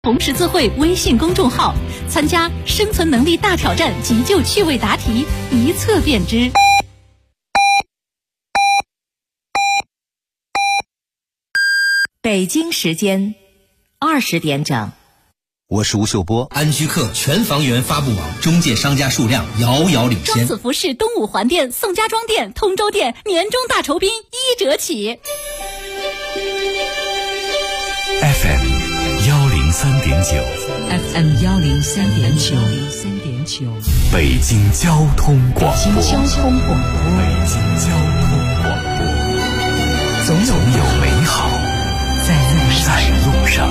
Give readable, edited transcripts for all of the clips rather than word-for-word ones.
红十字会微信公众号，参加生存能力大挑战急救趣味答题，一测便知。 北京时间20点整。 我是吴秀波。 安居客全房源发布网中介商家数量遥遥领先。 庄子服饰东五环店、宋家庄店、通州店年终大酬宾1折起。 FM 103.9 FM 103.9 北京交通广播。 北京交通广播，总有美好在路上。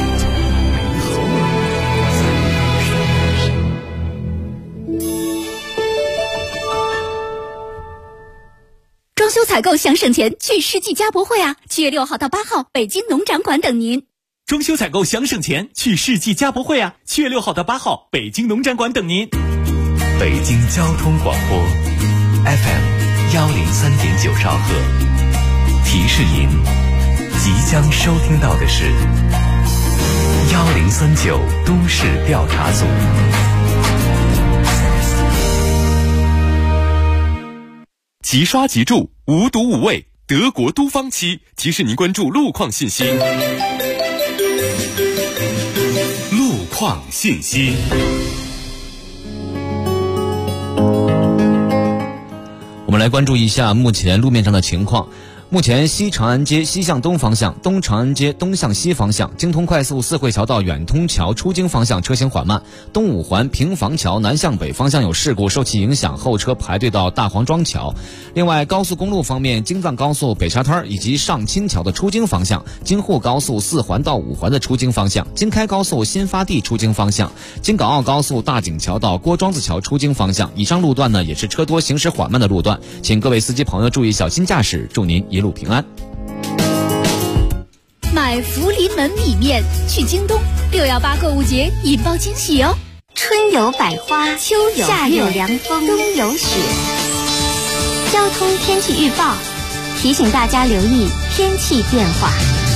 装修采购想省钱，去世纪家博会啊！7月6号到8号，北京农展馆等您。 装修采购想省钱，去世纪家博会啊！7月6号到8号，北京农展馆等您。 北京交通广播 FM 103.9兆赫，提示您即将收听到的是1039都市调查组。 即刷即住，无毒无味，德国都方漆提示您关注路况信息。路况信息。 我们来关注一下目前路面上的情况。目前西长安街西向东方向、东长安街东向西方向、京通快速四惠桥到远通桥出京方向车行缓慢，东五环平房桥南向北方向有事故，受其影响后车排队到大黄庄桥。另外高速公路方面，京藏高速北沙滩以及上清桥的出京方向，京沪高速4环到5环的出京方向，京开高速新发地出京方向，京港澳高速大井桥到郭庄子桥出京方向。以上路段呢也是车多行驶缓慢的路段，请各位司机朋友注意小心驾驶，祝您一路平安。 买福临门米面去京东，618购物节引爆惊喜哦！ 春有百花，秋有夏有凉风，冬有雪。交通天气预报提醒大家留意天气变化。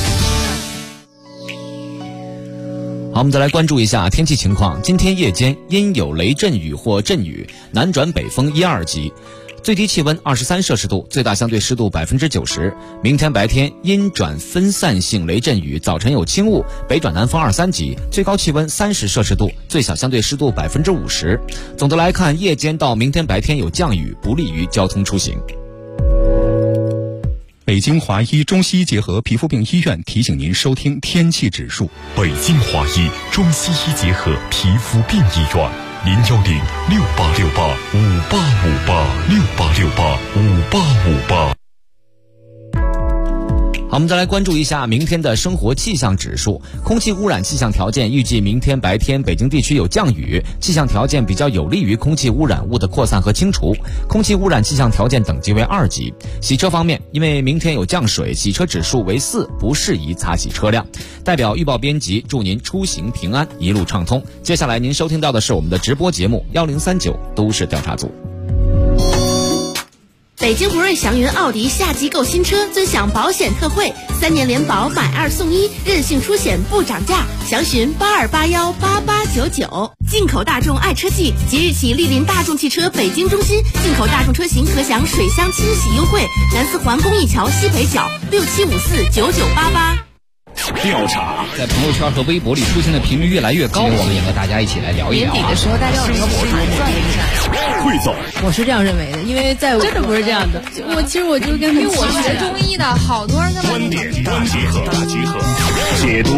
好，我们再来关注一下天气情况。今天夜间阴有雷阵雨或阵雨，南转北风1、2级。最低气温23摄氏度，最大相对湿度90%。明天白天阴转分散性雷阵雨，早晨有轻雾，北转南风2、3级，最高气温30摄氏度，最小相对湿度50%。总的来看，夜间到明天白天有降雨，不利于交通出行。 北京华医中西医结合皮肤病医院提醒您收听天气指数。 北京华医中西医结合皮肤病医院，01068685858，68685858。 好，我们再来关注一下明天的生活气象指数。空气污染气象条件预计明天白天北京地区有降雨，气象条件比较有利于空气污染物的扩散和清除。空气污染气象条件等级为2级。洗车方面，因为明天有降水，洗车指数为4，不适宜擦洗车辆。代表预报编辑祝您出行平安，一路畅通。接下来您收听到的是我们的直播节目1039都市调查组。 北京博瑞祥云奥迪夏季购新车尊享保险特惠，3年联保买2送1，任性出险不涨价，详询82818899。进口大众爱车季即日起莅临大众汽车北京中心，进口大众车型可享水箱清洗优惠，南四环公益桥西北角67549988。 调查在朋友圈和微博里出现的频率越来越高，我们也和大家一起来聊一聊。 年底的时候，大家有什么博主转一下？ 会走， 我是这样认为的，因为在我真的不是这样的。我就跟因为我学中医的，好多人他们观点大集合，解读。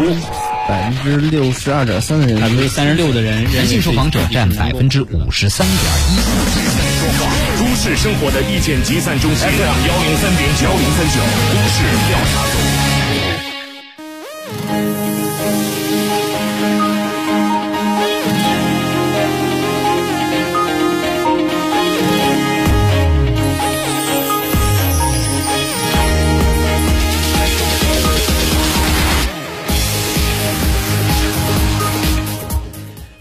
62.3%的人 ，36%的人，男性受访者占53.1%。都市生活的意见集散中心 ，FM 103.9都市调查组。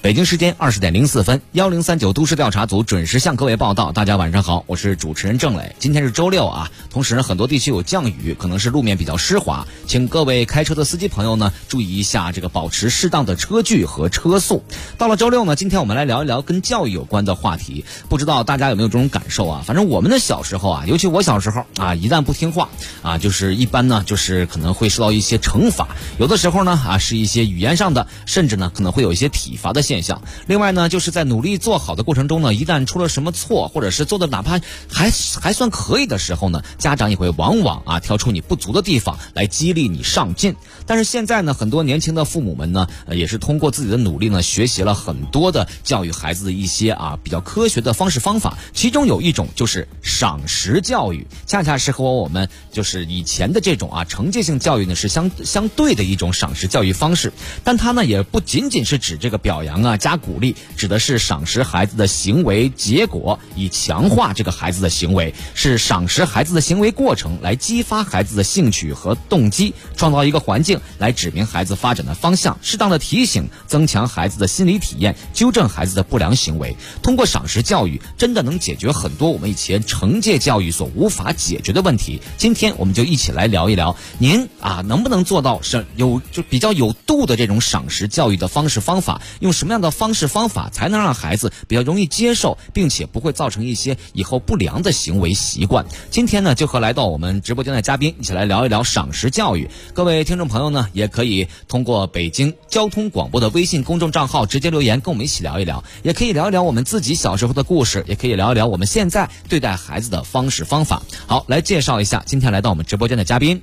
北京时间20点04分，1039都市调查组准时向各位报道。大家晚上好，我是主持人郑磊。今天是周六啊，同时呢，很多地区有降雨，可能是路面比较湿滑，请各位开车的司机朋友呢注意一下这个保持适当的车距和车速。到了周六呢，今天我们来聊一聊跟教育有关的话题。不知道大家有没有这种感受啊？反正我们的小时候啊，尤其我小时候啊，一旦不听话啊，就是一般呢，就是可能会受到一些惩罚。有的时候呢啊，是一些语言上的，甚至呢可能会有一些体罚的现象。另外呢，就是在努力做好的过程中呢，一旦出了什么错，或者是做的哪怕还算可以的时候呢，家长也会往往啊挑出你不足的地方来激励你上进。但是现在呢，很多年轻的父母们呢，也是通过自己的努力呢，学习了很多的教育孩子的一些啊比较科学的方式方法。其中有一种就是赏识教育，恰恰是和我们就是以前的这种啊惩戒性教育呢是相对的一种赏识教育方式。但它呢也不仅仅是指这个表扬啊加鼓励，指的是赏识孩子的行为结果，以强化这个孩子的行为，是赏识孩子的行为过程，来激发孩子的兴趣和动机，创造一个环境来指明孩子发展的方向，适当的提醒，增强孩子的心理体验，纠正孩子的不良行为。通过赏识教育真的能解决很多我们以前惩戒教育所无法解决的问题。今天我们就一起来聊一聊，您啊能不能做到就比较有度的这种赏识教育的方式方法，用什么样的方式方法才能让孩子比较容易接受，并且不会造成一些以后不良的行为习惯。今天呢就和来到我们直播间的嘉宾一起来聊一聊赏识教育。各位听众朋友呢也可以通过北京交通广播的微信公众账号直接留言跟我们一起聊一聊，也可以聊一聊我们自己小时候的故事，也可以聊一聊我们现在对待孩子的方式方法。好，来介绍一下今天来到我们直播间的嘉宾。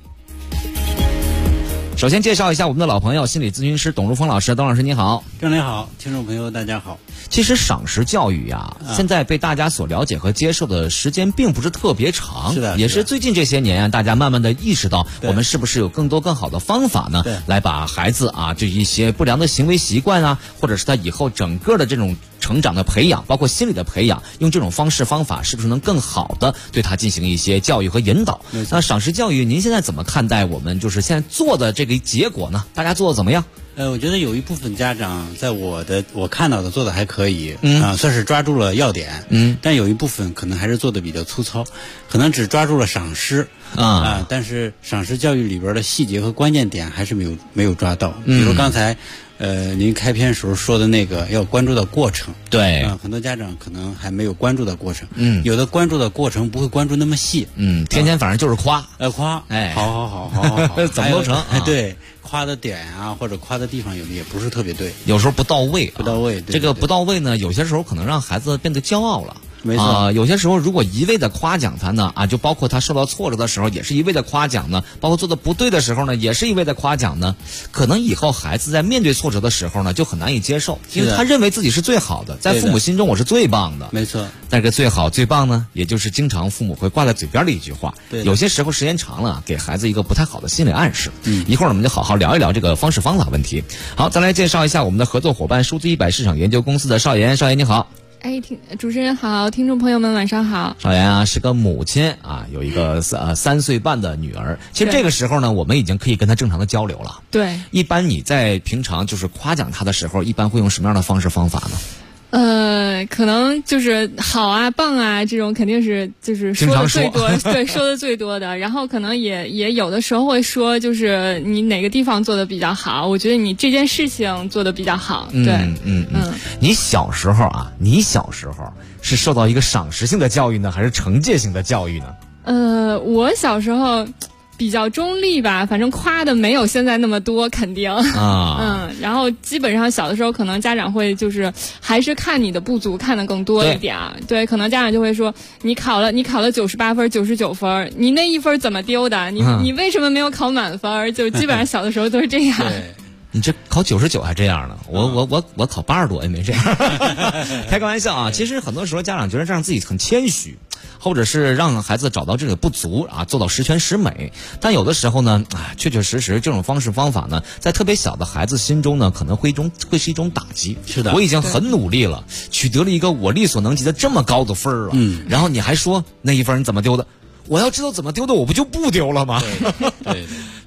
首先介绍一下我们的老朋友，心理咨询师董如峰老师。董老师你好。 郑磊好，听众朋友大家好。 其实赏识教育呀，现在被大家所了解和接受的时间并不是特别长， 是的， 也是最近这些年啊，大家慢慢的意识到，我们是不是有更多更好的方法呢，来把孩子啊，就一些不良的行为习惯啊，或者是他以后整个的这种成长的培养，包括心理的培养，用这种方式方法是不是能更好的对他进行一些教育和引导？那赏识教育您现在怎么看待我们就是现在做的这个结果呢？大家做的怎么样？ 我觉得有一部分家长在我看到的做的还可以，算是抓住了要点，但有一部分可能还是做的比较粗糙，可能只抓住了赏识但是赏识教育里边的细节和关键点还是没有抓到。比如刚才您开篇时候说的那个要关注到过程， 对， 很多家长可能还没有关注到过程，有的关注到过程不会关注那么细， 天天反正就是夸， 好， 怎么都成， 对，夸的点啊或者夸的地方有的也不是特别对， 有时候不到位， 对， 这个不到位呢，有些时候可能让孩子变得骄傲了。 没错， 有些时候如果一味的夸奖他呢，就包括他受到挫折的时候，也是一味的夸奖呢，包括做的不对的时候呢，也是一味的夸奖呢，可能以后孩子在面对挫折的时候呢，就很难以接受，因为他认为自己是最好的，在父母心中我是最棒的。 没错， 但是最好最棒呢，也就是经常父母会挂在嘴边的一句话，有些时候时间长了，给孩子一个不太好的心理暗示。一会儿我们就好好聊一聊这个方式方法问题。好，再来介绍一下我们的合作伙伴数字100市场研究公司的邵岩。邵岩你好。 主持人好，听众朋友们晚上好。 邵岩啊是个母亲啊，有一个3岁半的女儿。其实这个时候呢，我们已经可以跟她正常的交流了。 对， 一般你在平常就是夸奖她的时候，一般会用什么样的方式方法呢？ 可能就是好啊、棒啊这种，肯定是就是说的最多，对，说的最多的。然后可能也有的时候会说，就是你哪个地方做的比较好，我觉得你这件事情做的比较好。对， 你小时候是受到一个赏识性的教育呢，还是惩戒性的教育呢？ 我小时候比较中立吧，反正夸的没有现在那么多，肯定然后基本上小的时候可能家长会就是还是看你的不足看得更多一点，对，可能家长就会说你考了98分99分，你那1分怎么丢的？你为什么没有考满分？就基本上小的时候都是这样。 你这考99还这样呢？我考80多也没这样。开个玩笑啊！其实很多时候家长觉得让自己很谦虚，或者是让孩子找到这个不足啊，做到十全十美。但有的时候呢，确确实实这种方式方法呢，在特别小的孩子心中呢，可能会是一种打击。 是的， 我已经很努力了，取得了一个我力所能及的这么高的分了。然后你还说那1分你怎么丢的？我要知道怎么丢的，我不就不丢了吗？ 对。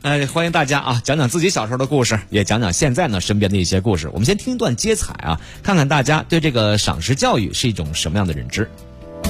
欢迎大家啊，讲讲自己小时候的故事，也讲讲现在呢身边的一些故事。我们先听一段接彩啊，看看大家对这个赏识教育是一种什么样的认知。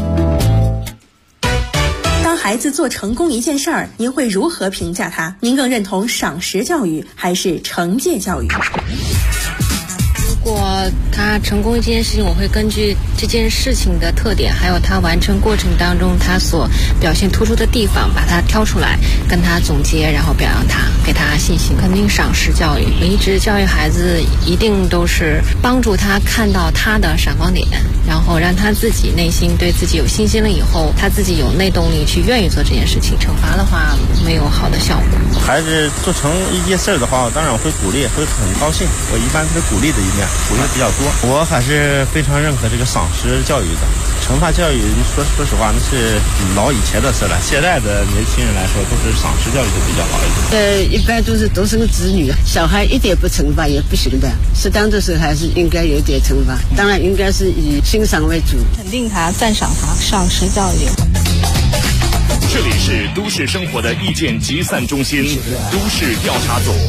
当孩子做成功一件事儿，您会如何评价他？您更认同赏识教育还是惩戒教育？ 如果他成功一件事情，我会根据这件事情的特点，还有他完成过程当中他所表现突出的地方，把它挑出来，跟他总结，然后表扬他，给他信心。肯定赏识教育，我一直教育孩子，一定都是帮助他看到他的闪光点，然后让他自己内心对自己有信心了以后，他自己有内动力去愿意做这件事情。惩罚的话没有好的效果。 孩子做成一件事的话，我当然会鼓励，会很高兴。我一般是鼓励的一面，鼓励比较多。我还是非常认可这个赏识教育的。惩罚教育说实话，那是老以前的事了。现在的年轻人来说，都是赏识教育的比较好一点。 一般都是个子女，小孩一点不惩罚也不行的，适当的时候还是应该有点惩罚，当然应该是以欣赏为主， 肯定他，赞赏他，赏识教育。 这里是都市生活的意见集散中心，都市调查组。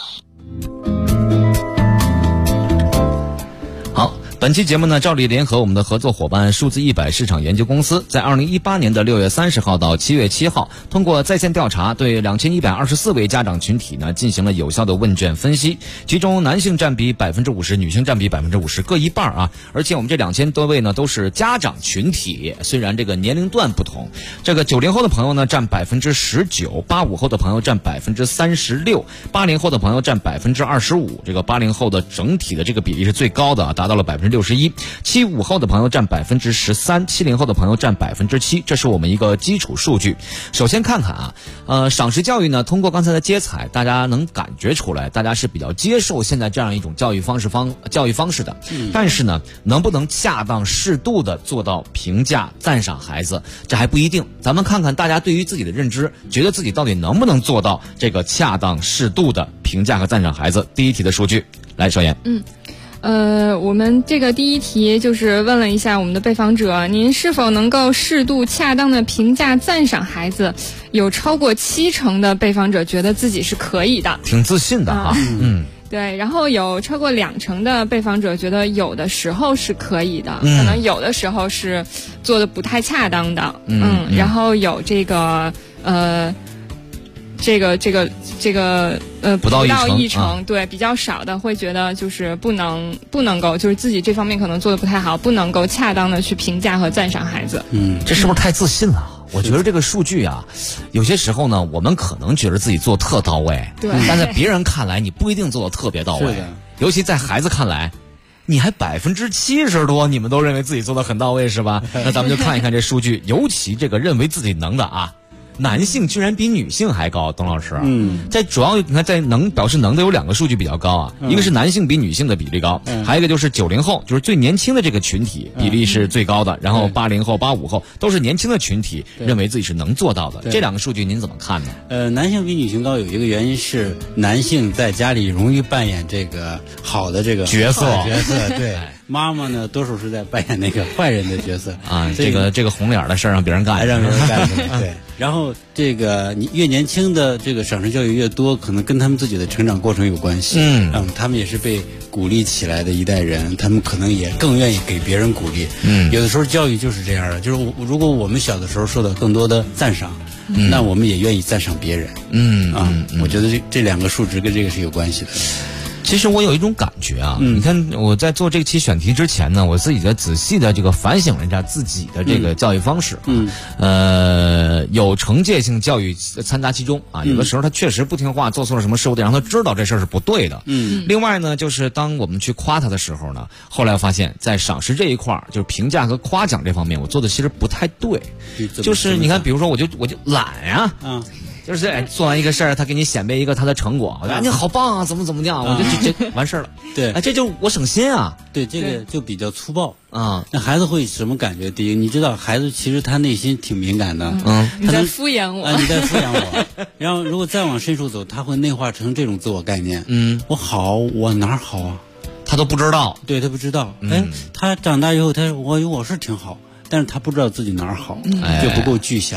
本期节目呢，照例联合我们的合作伙伴数字100市场研究公司，在2018年的6月30号到7月7号，通过在线调查，对2124位家长群体呢进行了有效的问卷分析，其中男性占比50%，女性占比50%，各一半啊。而且我们这2000多位呢都是家长群体，虽然这个年龄段不同，这个90后的朋友呢占19%，85后的朋友占36%，80后的朋友占25%，这个80后的整体的这个比例是最高的啊，达到了61%，75后的朋友占13%，70后的朋友占7%，这是我们一个基础数据。首先看看啊，赏识教育呢，通过刚才的接彩，大家能感觉出来，大家是比较接受现在这样一种教育方式的。但是呢，能不能恰当适度的做到评价赞赏孩子，这还不一定。咱们看看大家对于自己的认知，觉得自己到底能不能做到这个恰当适度的评价和赞赏孩子。第一题的数据，来邵岩。 我们这个第一题就是问了一下我们的被访者，您是否能够适度恰当的评价赞赏孩子？有超过70%的被访者觉得自己是可以的， 挺自信的哈。 对，然后有超过20%的被访者觉得有的时候是可以的，可能有的时候是做的不太恰当的。然后有这个不到1成，对，比较少的会觉得就是不能够，就是自己这方面可能做的不太好，不能够恰当的去评价和赞赏孩子。 这是不是太自信了？我觉得这个数据啊，有些时候呢，我们可能觉得自己做特到位， 对， 但在别人看来，你不一定做的特别到位。尤其在孩子看来，你还70%多，你们都认为自己做的很到位是吧？那咱们就看一看这数据，尤其这个认为自己能的啊。男性居然比女性还高，董老师。在主要你看，在表示能的有2个数据比较高啊，一个是男性比女性的比例高，还有一个就是90后，就是最年轻的这个群体比例是最高的，然后80后、85后都是年轻的群体，认为自己是能做到的。这2个数据您怎么看呢？ 男性比女性高有一个原因是男性在家里容易扮演这个好的这个角色， 对。妈妈呢，多数是在扮演那个坏人的角色啊。这个红脸的事儿让别人干， 让别人干。对。然后这个你越年轻的这个赏识教育越多，可能跟他们自己的成长过程有关系。他们也是被鼓励起来的一代人，他们可能也更愿意给别人鼓励。有的时候教育就是这样的，就是如果我们小的时候受到更多的赞赏，那我们也愿意赞赏别人。我觉得这2个数值跟这个是有关系的。 其实我有一种感觉啊，你看我在做这期选题之前呢，我自己在仔细的这个反省了一下自己的这个教育方式。有惩戒性教育参加其中啊，有的时候他确实不听话，做错了什么事，我得让他知道这事儿是不对的。另外呢，就是当我们去夸他的时候呢，后来发现，在赏识这一块儿，就是评价和夸奖这方面，我做的其实不太对。就是你看，比如说我就懒呀。就是做完一个事儿，他给你显摆一个他的成果，我觉得你好棒啊，怎么样，我就这完事儿了。 对， 这就我省心啊。 对，这个就比较粗暴啊。那孩子会什么感觉？第一，你知道孩子其实他内心挺敏感的。 你在敷衍我啊，你在敷衍我。然后如果再往深处走，他会内化成这种自我概念。我好，我哪儿好啊？ 他都不知道。 对，他不知道。他长大以后，我是挺好。但是他不知道自己哪儿好，就不够具象嘛。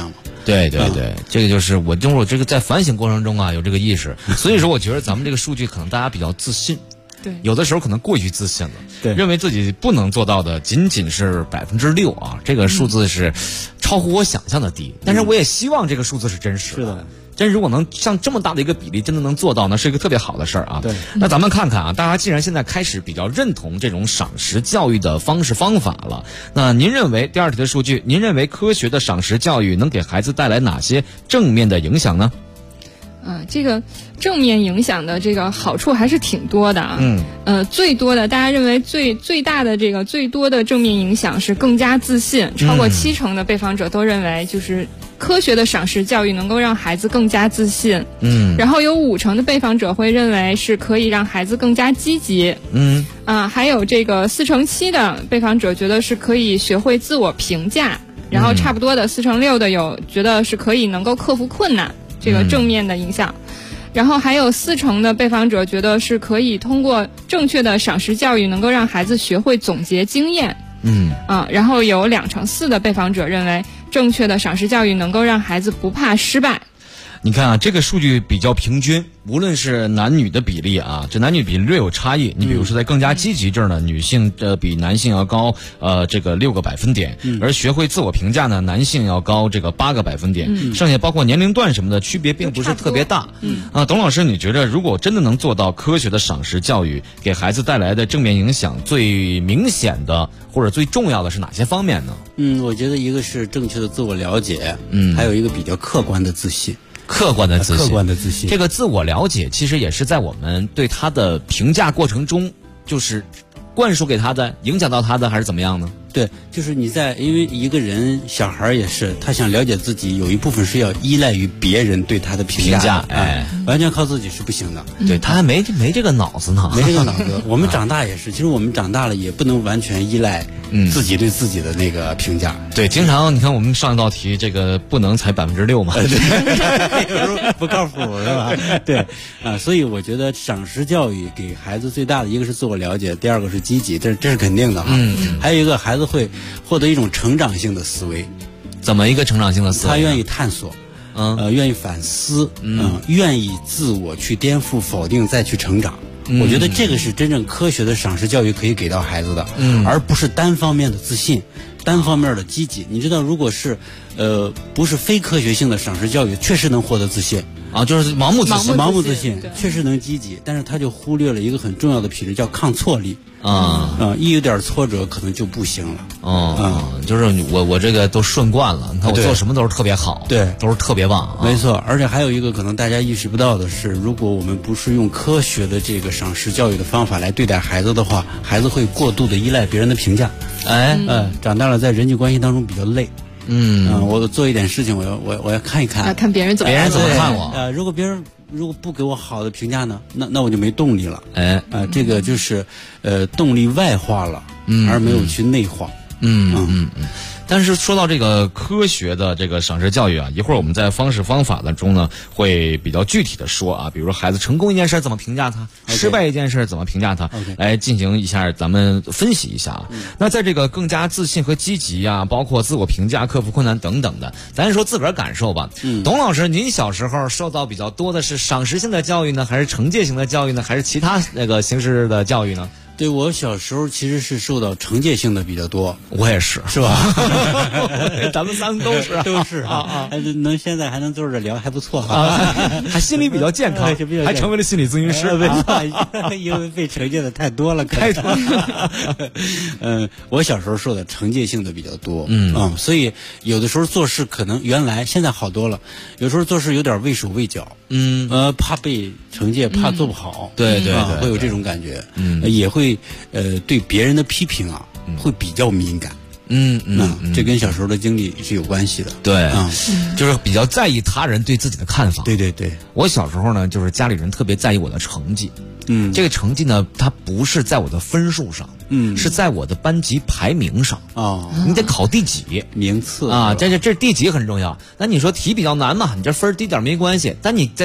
对对对，这个就是我这个在反省过程中啊有这个意识，所以说我觉得咱们这个数据可能大家比较自信。 对， 有的时候可能过于自信了， 对， 认为自己不能做到的仅仅是6%啊，这个数字是超乎我想象的低。但是我也希望这个数字是真实的。 是的。 真如果能像这么大的一个比例真的能做到，那是一个特别好的事儿啊。 对， 那咱们看看啊，大家既然现在开始比较认同这种赏识教育的方式方法了，那您认为第二题的数据，您认为科学的赏识教育能给孩子带来哪些正面的影响呢？ 这个正面影响的这个好处还是挺多的啊。最多的，大家认为最大的这个最多的正面影响是更加自信，超过70%的被访者都认为就是科学的赏识教育能够让孩子更加自信。然后有50%的被访者会认为是可以让孩子更加积极。还有这个47%的被访者觉得是可以学会自我评价，然后差不多的46%的有觉得是可以能够克服困难。这个正面的影响，然后还有40%的被访者觉得是可以通过正确的赏识教育能够让孩子学会总结经验。然后有2/4的被访者认为正确的赏识教育能够让孩子不怕失败。 你看啊，这个数据比较平均，无论是男女的比例啊，这男女比例略有差异。你比如说在更加积极这儿呢，女性比男性要高这个6个百分点，而学会自我评价呢，男性要高这个8个百分点。剩下包括年龄段什么的区别并不是特别大。董老师，你觉得如果真的能做到科学的赏识教育，给孩子带来的正面影响最明显的或者最重要的是哪些方面呢？ 我觉得一个是正确的自我了解，还有一个比较客观的自信。 客观的自信， 这个自我了解其实也是在我们对他的评价过程中，就是灌输给他的，影响到他的，还是怎么样呢？ 对，就是因为一个人小孩也是，他想了解自己，有一部分是要依赖于别人对他的评价，完全靠自己是不行的。 对，他还没这个脑子呢， 没这个脑子。我们长大也是，其实我们长大了也不能完全依赖自己对自己的那个评价。 对，经常你看我们上一道题，这个不能才6%嘛， 有时候不靠谱是吧？对所以我觉得赏识教育给孩子最大的一个是自我了解，第二个是积极，这是肯定的哈。还有一个孩子会获得一种成长性的思维。 怎么一个成长性的思维？ 他愿意探索，愿意反思，愿意自我去颠覆、否定，再去成长。我觉得这个是真正科学的赏识教育可以给到孩子的，而不是单方面的自信、单方面的积极。你知道，如果是不是非科学性的赏识教育，确实能获得自信啊，就是盲目自信，确实能积极，但是他就忽略了一个很重要的品质，叫抗挫力。一有点挫折可能就不行了。 就是我这个都顺惯了，你看我做什么都是特别好， 对， 都是特别棒。 没错，而且还有一个可能大家意识不到的是，如果我们不是用科学的这个赏识教育的方法来对待孩子的话，孩子会过度的依赖别人的评价。长大了在人际关系当中比较累。我做一点事情，我要看一看， 看别人怎么看我。 如果别人不给我好的评价呢，那我就没动力了。这个就是动力外化了，而没有去内化。 但是说到这个科学的这个赏识教育啊，一会儿我们在方式方法的中呢，会比较具体的说啊，比如说孩子成功一件事怎么评价他，失败一件事怎么评价他，来进行一下咱们分析一下啊。那在这个更加自信和积极啊，包括自我评价、克服困难等等的，咱说自个儿感受吧。董老师，您小时候受到比较多的是赏识性的教育呢，还是惩戒型的教育呢，还是其他那个形式的教育呢？ 对，我小时候其实是受到惩戒性的比较多。 我也是， 是吧？ 咱们三个都是现在还能坐着聊，还不错还心理比较健康，还成为了心理咨询师。 没错，因为被惩戒的太多了，太多了。我小时候受的惩戒性的比较多，所以有的时候做事可能现在好多了，有时候做事有点畏手畏脚，怕被惩戒，怕做不好， 对， 会有这种感觉，也会对别人的批评会比较敏感。这跟小时候的经历是有关系的。 对，就是比较在意他人对自己的看法。 对， 我小时候呢，就是家里人特别在意我的成绩。这个成绩呢，它不是在我的分数上，是在我的班级排名上。你得考第几名次啊？这第几很重要。那你说题比较难嘛，你这分低点没关系，但你在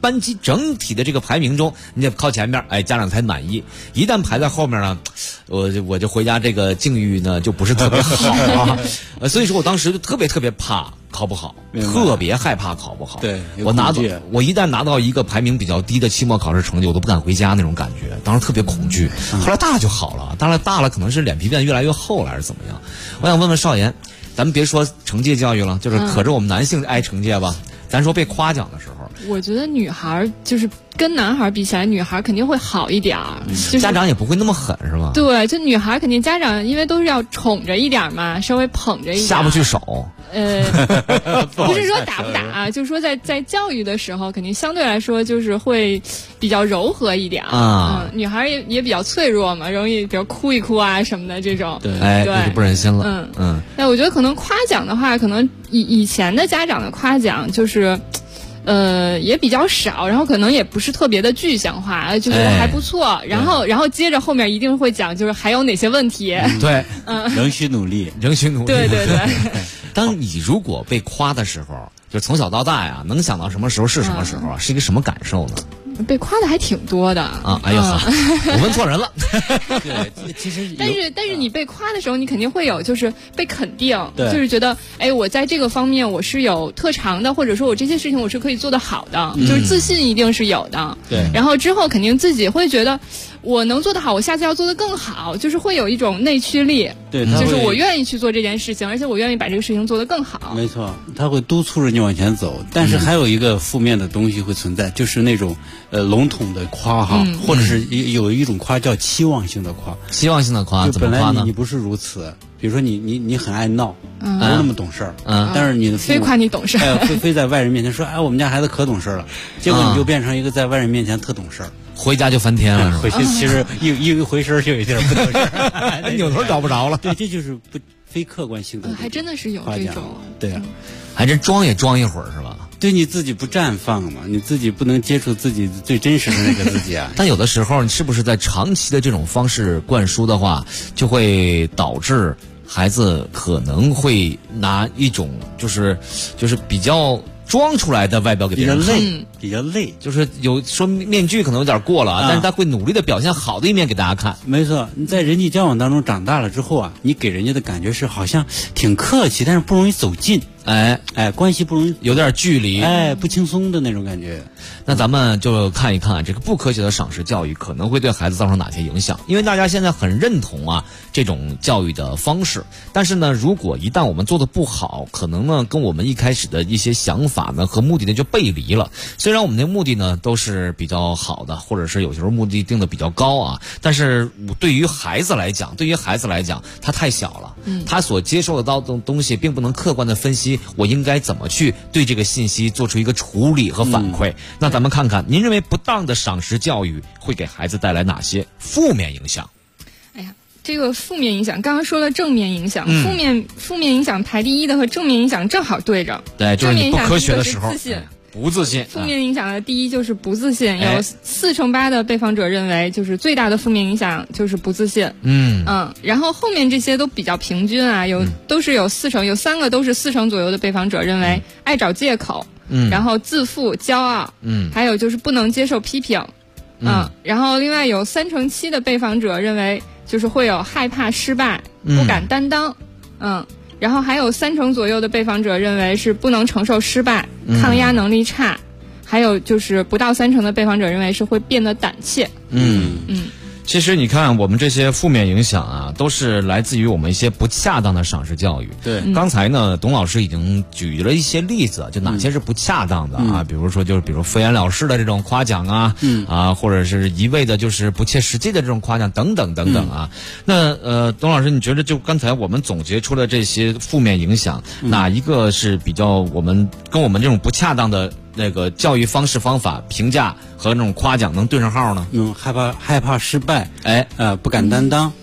班级整体的这个排名中，你得靠前面，家长才满意。一旦排在后面呢，我就回家这个境遇呢就不是特别好啊。所以说我当时就特别怕考不好，特别害怕考不好。 对， 我一旦拿到一个排名比较低的期末考试成绩，我都不敢回家那种感觉，当时特别恐惧。后来大了就好了，当然大了可能是脸皮变得越来越厚了，还是怎么样？我想问问少言，咱们别说惩戒教育了，就是可着我们男性挨惩戒吧。咱说被夸奖的时候， 我觉得女孩就是跟男孩比起来，女孩肯定会好一点儿，就是家长也不会那么狠，是吧？ 对，就女孩肯定家长因为都是要宠着一点嘛，稍微捧着一点， 下不去手。 不是说打不打，就是说在教育的时候，肯定相对来说就是会比较柔和一点啊。女孩也比较脆弱嘛，容易比如哭一哭啊什么的这种。 对，这就不忍心了。 那我觉得可能夸奖的话，可能以前的家长的夸奖就是。也比较少，然后可能也不是特别的具象化，就觉得还不错。然后接着后面一定会讲，就是还有哪些问题。 对， 仍需努力。 对。 当你如果被夸的时候，就从小到大呀，能想到什么时候是什么时候啊？是一个什么感受呢？ 被夸的还挺多的啊！哎呀，我问错人了。 对，其实但是你被夸的时候，你肯定会有就是被肯定，就是觉得我在这个方面我是有特长的，或者说我这些事情我是可以做得好的，就是自信一定是有的。 对， 然后之后肯定自己会觉得我能做得好，我下次要做得更好，就是会有一种内驱力。 对， 就是我愿意去做这件事情，而且我愿意把这个事情做得更好。 没错，他会督促着你往前走。但是还有一个负面的东西会存在，就是那种笼统的夸哈，或者是有一种夸叫期望性的夸。 期望性的夸怎么夸呢？ 本来你不是如此，比如说你很爱闹，不那么懂事儿，但是你的父母非夸你懂事儿， 非在外人面前说，我们家孩子可懂事儿了，结果你就变成一个在外人面前特懂事儿。 回家就翻天了，是吧？ 回去其实一回身就有点不懂事儿， 扭头找不着了。 对，这就是非客观性的， 还真的是有这种。 对啊， 还真装也装一会儿是吧？ 对，你自己不绽放嘛，你自己不能接触自己最真实的那个自己啊。 但有的时候，你是不是在长期的这种方式灌输的话，就会导致孩子可能会拿一种就是比较装出来的外表给别人看， 比较累， 就是有说面具可能有点过了，但是他会努力的表现好的一面给大家看。 没错，你在人际交往当中长大了之后啊，你给人家的感觉是好像挺客气，但是不容易走近。关系不容易有点距离， 不轻松的那种感觉。 那咱们就看一看这个不科学的赏识教育可能会对孩子造成哪些影响，因为大家现在很认同这种教育的方式，但是呢，如果一旦我们做的不好，可能呢跟我们一开始的一些想法呢和目的呢就背离了。虽然我们的目的呢都是比较好的，或者是有时候目的定的比较高但是对于孩子来讲，他太小了，他所接受到的东西并不能客观的分析我应该怎么去对这个信息做出一个处理和反馈。那咱们看看，您认为不当的赏识教育会给孩子带来哪些负面影响？ 这个负面影响，刚刚说了正面影响，负面影响排第一的和正面影响正好对着。 对，就是你不科学的时候，不自信。 负面影响的第一就是不自信，有48%的被访者认为，就是最大的负面影响就是不自信。然后后面这些都比较平均都是有4成，有3个都是4成左右的被访者认为爱找借口，然后自负、骄傲，还有就是不能接受批评，然后另外有3.7%的被访者认为就是会有害怕失败，不敢担当，然后还有3成左右的被访者认为是不能承受失败，抗压能力差，还有就是不到3成的被访者认为是会变得胆怯。 其实你看，我们这些负面影响都是来自于我们一些不恰当的赏识教育。 对， 刚才呢，董老师已经举了一些例子，就哪些是不恰当的比如说比如敷衍了事的这种夸奖或者是一味的就是不切实际的这种夸奖等等等等那董老师，你觉得就刚才我们总结出的这些负面影响，哪一个是比较跟我们这种不恰当的那个教育方式方法评价和那种夸奖能对上号呢？ 害怕失败，不敢担当，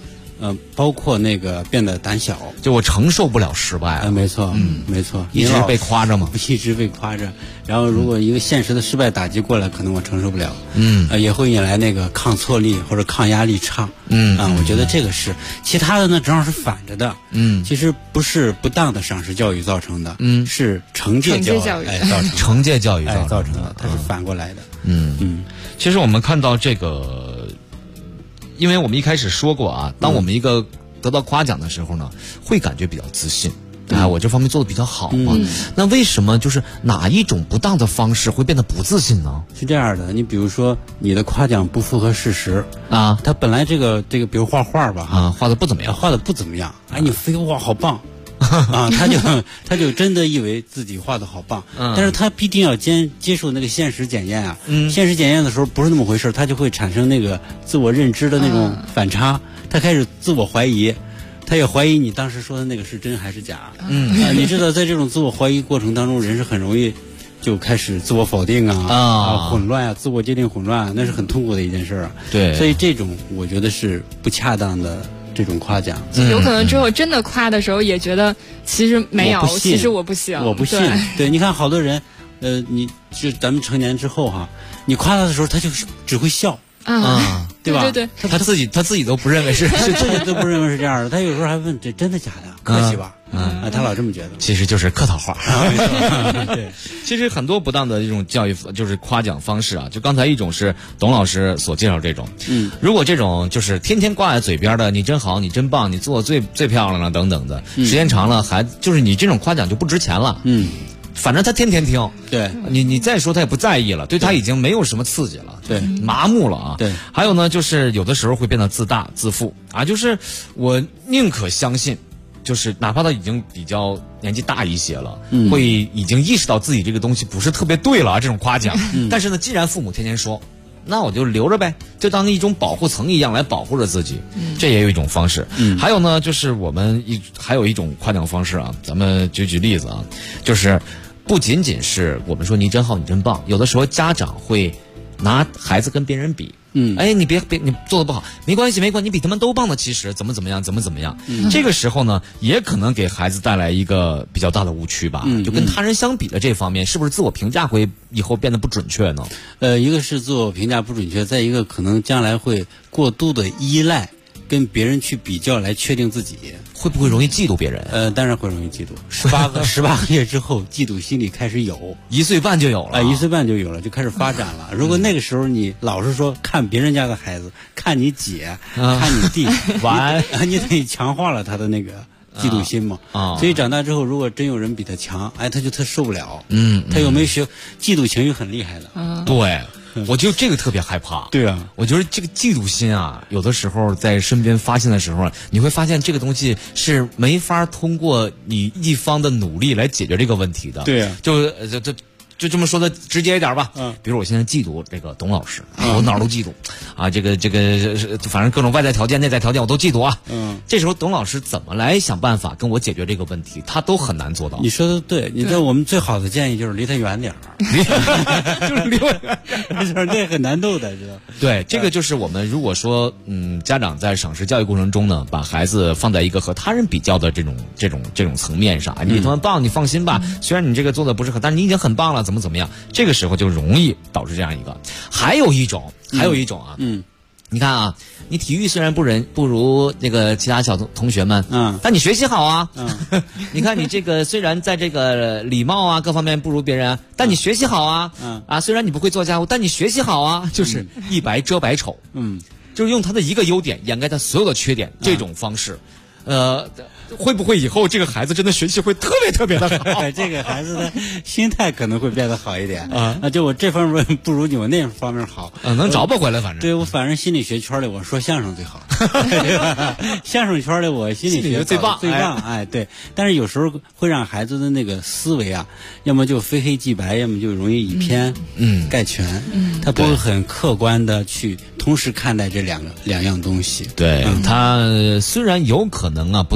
包括那个变得胆小， 就我承受不了失败。 没错，没错， 一直被夸着嘛， 一直被夸着。然后如果一个现实的失败打击过来，可能我承受不了，也会引来那个抗挫力或者抗压力差，我觉得这个是。其他的呢，正好是反着的，其实不是不当的赏识教育造成的，是惩戒教育造成的， 惩戒教育造成的，它是反过来的， 其实我们看到这个，因为我们一开始说过啊，当我们一个得到夸奖的时候呢，会感觉比较自信。我这方面做的比较好嘛，那为什么就是哪一种不当的方式会变得不自信呢？ 是这样的，你比如说你的夸奖不符合事实啊，他本来这个比如画画吧画的不怎么样， 哎，你非哇好棒啊，他就真的以为自己画的好棒，但是他必定要接受那个现实检验啊，现实检验的时候不是那么回事，他就会产生那个自我认知的那种反差，他开始自我怀疑。他也怀疑你当时说的那个是真还是假，你知道在这种自我怀疑过程当中，人是很容易就开始自我否定混乱啊，自我界定混乱，那是很痛苦的一件事啊。 对， 所以这种我觉得是不恰当的这种夸奖。 有可能之后真的夸的时候也觉得其实没有，其实我不行， 我不信。对，你看好多人，你就咱们成年之后哈，你夸他的时候，他就只会笑。对吧？ 对， 他自己都不认为是自己都不认为是这样的。他有时候还问这真的假的？客气吧？他老这么觉得。 其实就是客套话。 对， 其实很多不当的这种教育就是夸奖方式啊，就刚才一种是董老师所介绍这种，如果这种就是天天挂在嘴边的，你真好，你真棒，你做的最漂亮了等等的，时间长了就是你这种夸奖就不值钱了。反正他天天听， 对你再说他也不在意了，对他已经没有什么刺激了， 对， 麻木了啊。 对， 还有呢，就是有的时候会变得自大自负啊，就是我宁可相信，就是哪怕他已经比较年纪大一些了，会已经意识到自己这个东西不是特别对了啊，这种夸奖。但是呢，既然父母天天说，那我就留着呗，就当一种保护层一样来保护着自己，这也有一种方式。还有呢，就是我们还有一种夸奖方式啊，咱们举例子啊，就是不仅仅是我们说你真好，你真棒，有的时候家长会拿孩子跟别人比。哎，你别你做的不好，没关系，你比他们都棒的，其实怎么样。这个时候呢，也可能给孩子带来一个比较大的误区吧。就跟他人相比的这方面，是不是自我评价会以后变得不准确呢？ 一个是自我评价不准确，再一个可能将来会过度的依赖跟别人去比较来确定自己。 会不会容易嫉妒别人？ 当然会容易嫉妒。18个月之后，嫉妒心理开始有 ，1岁半就有了 ，1岁半就有了，就开始发展了。如果那个时候你老是说看别人家的孩子，看你姐，看你弟，你得强化了他的那个嫉妒心嘛。所以长大之后，如果真有人比他强，哎，他受不了。他又没学，嫉妒情绪很厉害的。 对。我就这个特别害怕。 对啊， 我觉得这个嫉妒心啊，有的时候在身边发现的时候，你会发现这个东西是没法通过你一方的努力来解决这个问题的。 对啊， 就这么说的直接一点吧。比如我现在嫉妒这个董老师，我哪儿都嫉妒啊，这个反正各种外在条件、内在条件我都嫉妒啊。这时候董老师怎么来想办法跟我解决这个问题，他都很难做到。 你说的对，你知道我们最好的建议就是离他远点儿， 就是离我远点， 这很难斗的，知道？ 对，这个就是我们如果说家长在赏识教育过程中呢，把孩子放在一个和他人比较的这种层面上，你比他们棒，你放心吧。虽然你这个做的不是很，但是你已经很棒了，怎么样？这个时候就容易导致这样一个。还有一种啊，你看啊，你体育虽然不如那个其他小同学们，但你学习好啊。你看你这个虽然在这个礼貌啊各方面不如别人，但你学习好啊。虽然你不会做家务，但你学习好啊。就是一白遮百丑。就是用他的一个优点掩盖他所有的缺点，这种方式，会不会以后这个孩子真的学习会特别特别的好？ 这个孩子的心态可能会变得好一点啊。就我这方面不如你，我那方面好， 能找不回来。反正对我反正心理学圈里我说相声最好，相声圈里我心理学最棒。 哎，对。但是有时候会让孩子的那个思维啊，要么就非黑即白，要么就容易以偏概全。他不会很客观的去同时看待这两样东西。 对，他虽然有可能啊不断的强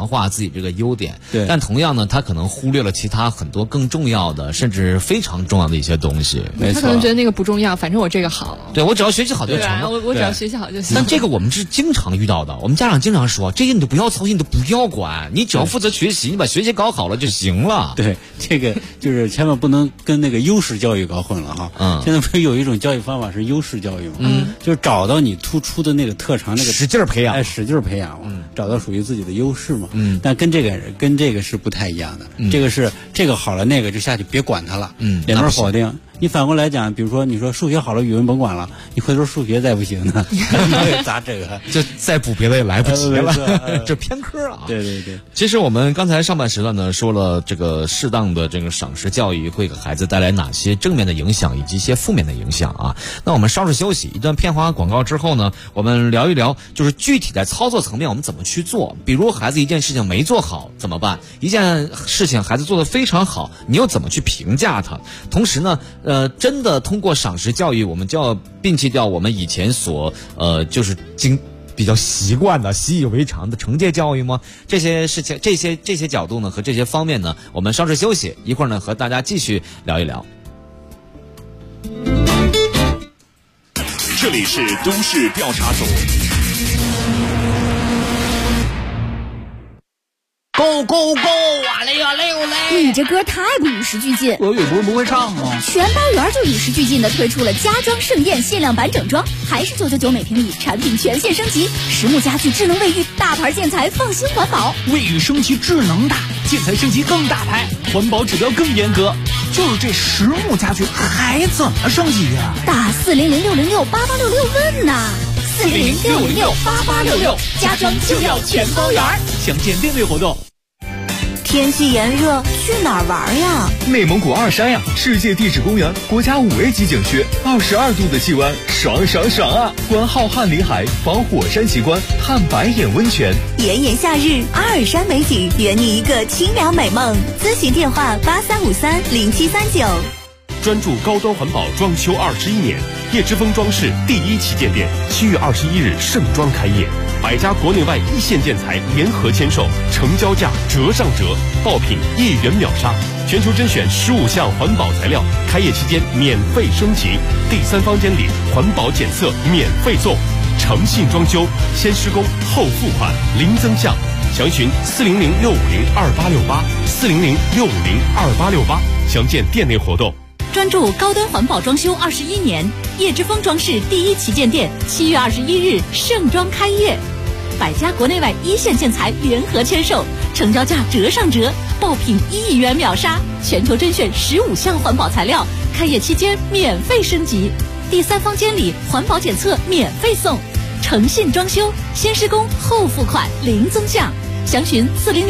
强化自己这个优点。 对， 但同样呢，他可能忽略了其他很多更重要的，甚至非常重要的一些东西。 没错， 他可能觉得那个不重要，反正我这个好。 对，我只要学习好就成了。 我只要学习好就行。 但这个我们是经常遇到的，我们家长经常说，这些你都不要操心，你都不要管，你只要负责学习，你把学习搞好了就行了。 对，这个就是千万不能跟那个优势教育搞混了哈。现在不是有一种教育方法是优势教育吗？就是找到你突出的那个特长，那个使劲培养， 使劲培养，找到属于自己的优势嘛。但跟这个是不太一样的。这个好了，那个就下去别管它了。两边否定。你反过来讲，比如说你说数学好了，语文甭管了，你回头数学再不行呢，咋整啊？ 就再补别的也来不及了，这偏科啊！ 对。 其实我们刚才上半时段呢说了，这个适当的这个赏识教育会给孩子带来哪些正面的影响，以及一些负面的影响啊？那我们稍事休息，一段片花广告之后呢，我们聊一聊，就是具体在操作层面我们怎么去做。比如孩子一件事情没做好怎么办？一件事情孩子做得非常好，你又怎么去评价他？同时呢，真的通过赏识教育，我们就要摒弃掉我们以前所就是比较习惯的、习以为常的惩戒教育吗？这些事情、这些角度呢和这些方面呢，我们稍事休息，一会儿呢和大家继续聊一聊。 这里是都市调查组。 Go go go！ 哇嘞哇嘞哇嘞！ 你这歌太不与时俱进。 俄语不会唱吗？ 全包圆就与时俱进的推出了家装盛宴限量版整装，还是999每平米，产品全线升级，实木家具、智能卫浴，大牌建材，放心环保。 卫浴升级智能大，建材升级更大牌，环保指标更严格。就是这实木家具还怎么升级呀？ 打400-606-8866问呐！400-606-8866，家装就要全包圆。 详见店内活动。 天气炎热，去哪儿玩呀？ 内蒙古二山呀，世界地质公园，国家5A级景区，22度的气温，爽爽爽啊！观浩瀚里海，访火山奇观，探白眼温泉。 炎炎夏日，阿尔山美景，圆你一个清凉美梦。咨询电话83530739。 专注高端环保装修21年，叶之峰装饰第1旗舰店7月21日盛装开业，100家国内外一线建材联合签售，成交价折上折，爆品1元秒杀，全球甄选15项环保材料，开业期间免费升级，第3方监理环保检测免费送，诚信装修，先施工后付款，零增项，详询400-650-2868，400-650-2868，详见店内活动。 专注高端环保装修21年，叶之峰装饰第1旗舰店7月21日盛装开业，100家国内外一线建材联合签售，成交价折上折，爆品1元秒杀，全球甄选15项环保材料，开业期间免费升级，第3方监理环保检测免费送，诚信装修，先施工后付款，零增项，详询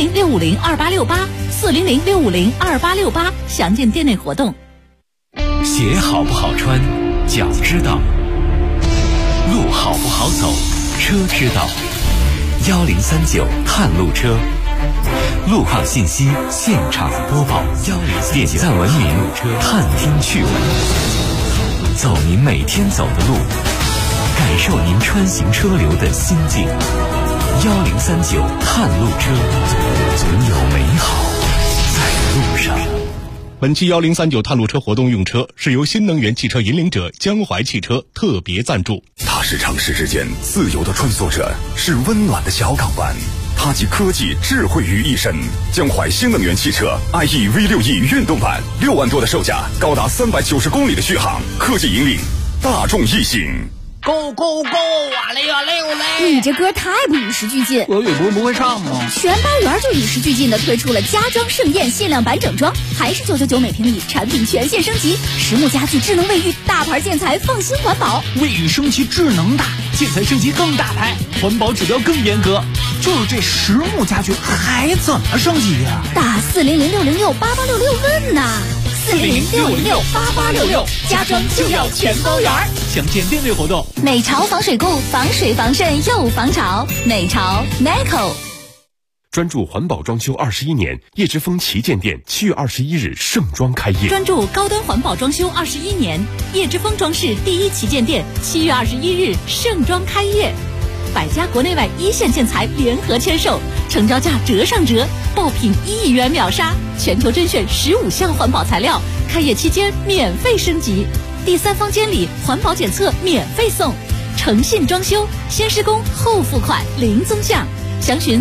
400-650-2868，400-650-2868，详见店内活动。 鞋好不好穿，脚知道；路好不好走，车知道。1039探路车，路况信息现场播报，点赞文明，探听趣闻，走您每天走的路，感受您穿行车流的心境。1039探路车，总有美好在路上。 本期1039探路车活动用车是由新能源汽车引领者江淮汽车特别赞助。 它是城市之间自由的穿梭者，是温暖的小港湾。它集科技智慧于一身。江淮新能源汽车 IE V6E 运动版，6万多的售价，高达390公里的续航，科技引领大众异性。 Go go go！ 哇嘞哇嘞哇嘞！ 你这歌太不与时俱进。 俄语不会唱吗？ 全包圆就与时俱进的推出了家装盛宴限量版整装，还是999每平米，产品全线升级，实木家具、智能卫浴，大牌建材，放心环保。 卫浴升级智能大，建材升级更大牌，环保指标更严格。就是这实木家具还怎么升级呀？ 打400-606-8866问呐！400-606-8866，家装就要全包圆。 详见店内活动。 美潮防水固，防水防渗又防潮。美潮 Meco。 专注环保装修21年，叶之峰旗舰店7月21日盛装开业。 专注高端环保装修21年，叶之峰装饰第1旗舰店7月21日盛装开业。 百家国内外一线建材联合签售，成交价折上折，爆品1亿元秒杀，全球甄选15项环保材料，开业期间免费升级，第三方监理、环保检测免费送，诚信装修，先施工后付款零增项，详询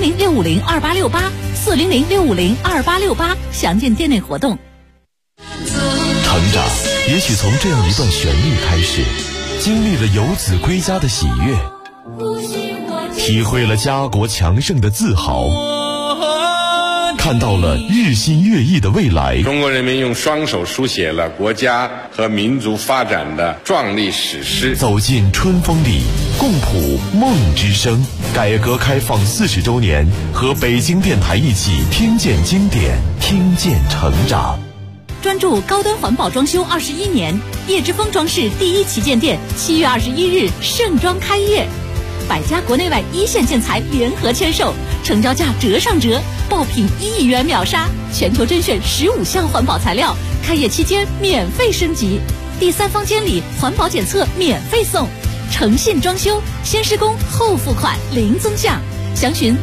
400-650-2868，400-650-2868，详见店内活动。 成长也许从这样一段旋律开始，经历了游子归家的喜悦，体会了家国强盛的自豪，看到了日新月异的未来。 中国人民用双手书写了国家和民族发展的壮丽史诗。 走进春风里，共谱梦之声。改革开放40周年，和北京电台一起听见经典，听见成长。 专注高端环保装修21年，叶之峰装饰第一旗舰店7月21日盛装开业，百家国内外一线建材联合签售，成交价折上折，爆品1亿元秒杀，全球甄选15项环保材料，开业期间免费升级，第三方监理、环保检测免费送，诚信装修，先施工后付款零增项，详询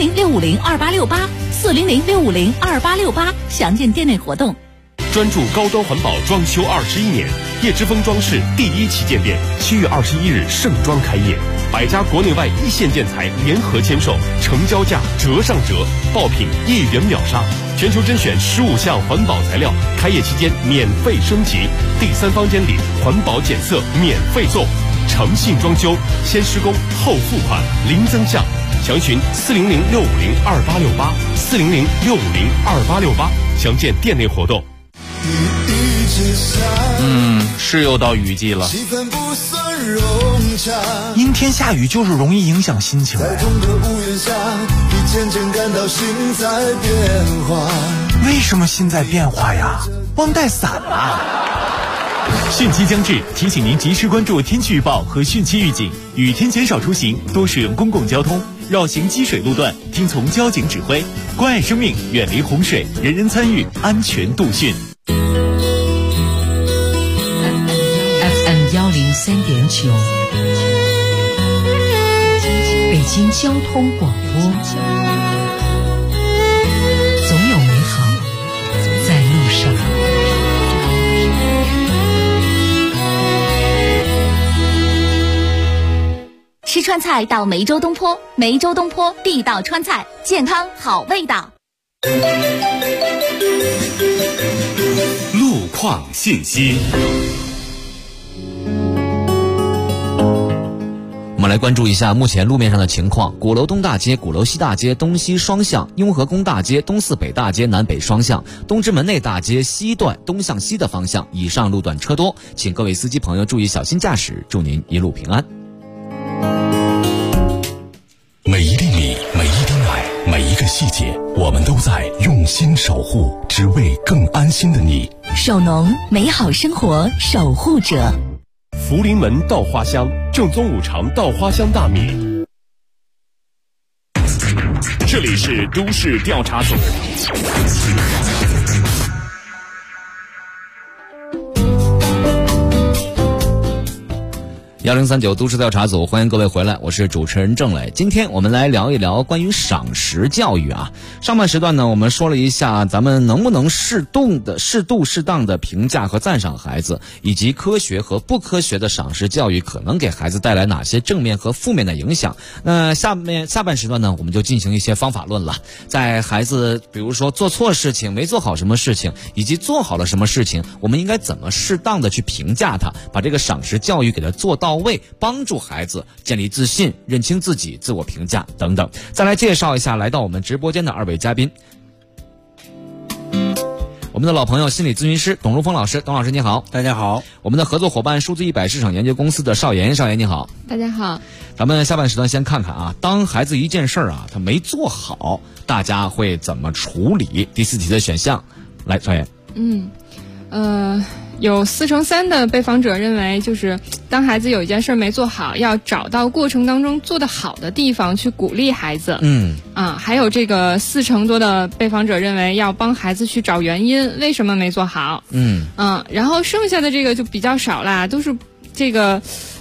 400-650-2868，400-650-2868，详见店内活动。 专注高端环保装修21年，叶之峰装饰第一旗舰店7月21日盛装开业，百家国内外一线建材联合签售，成交价折上折，爆品1亿元秒杀，全球甄选15项环保材料，开业期间免费升级，第三方监理、环保检测免费送，诚信装修，先施工后付款零增项，详询400-650-2868，400-650-2868，详见店内活动。 是又到雨季了，阴天下雨就是容易影响心情。为什么心在变化呀？忘带伞了。 汛期将至，提醒您及时关注天气预报和汛期预警，雨天减少出行，多使用公共交通，绕行积水路段，听从交警指挥，关爱生命，远离洪水，人人参与，安全度汛。 103.9，北京交通广播，总有美好在路上。 吃川菜到梅州东坡，梅州东坡地道川菜，健康好味道。 路况信息。 我们来关注一下目前路面上的情况。鼓楼东大街、鼓楼西大街东西双向，雍和宫大街东四北大街南北双向，东直门内大街西段东向西的方向，以上路段车多，请各位司机朋友注意小心驾驶，祝您一路平安。 每一粒米，每一滴奶，每一个细节，我们都在用心守护，只为更安心的你。 守农，美好生活守护者。 福临门稻花香，正宗五常稻花香大米。 这里是都市调查组。 1039都市调查组，欢迎各位回来，我是主持人郑磊。今天我们来聊一聊关于赏识教育啊。上半时段呢，我们说了一下咱们能不能适当的评价和赞赏孩子，以及科学和不科学的赏识教育可能给孩子带来哪些正面和负面的影响。那下半时段呢，我们就进行一些方法论了。在孩子比如说做错事情、没做好什么事情，以及做好了什么事情，我们应该怎么适当的去评价他，把这个赏识教育给他做到位，帮助孩子建立自信，认清自己，自我评价等等。再来介绍一下来到我们直播间的2位嘉宾，我们的老朋友心理咨询师董如峰老师，董老师你好。 大家好。 我们的合作伙伴数字100市场研究公司的邵岩你好。 大家好。 咱们下半时段先看看啊，当孩子一件事啊他没做好，大家会怎么处理？第4题的选项，来邵岩。 有43%的被访者认为，就是当孩子有一件事没做好，要找到过程当中做得好的地方去鼓励孩子。还有这个40%多的被访者认为要帮孩子去找原因，为什么没做好。然后剩下的这个就比较少啦，都是这个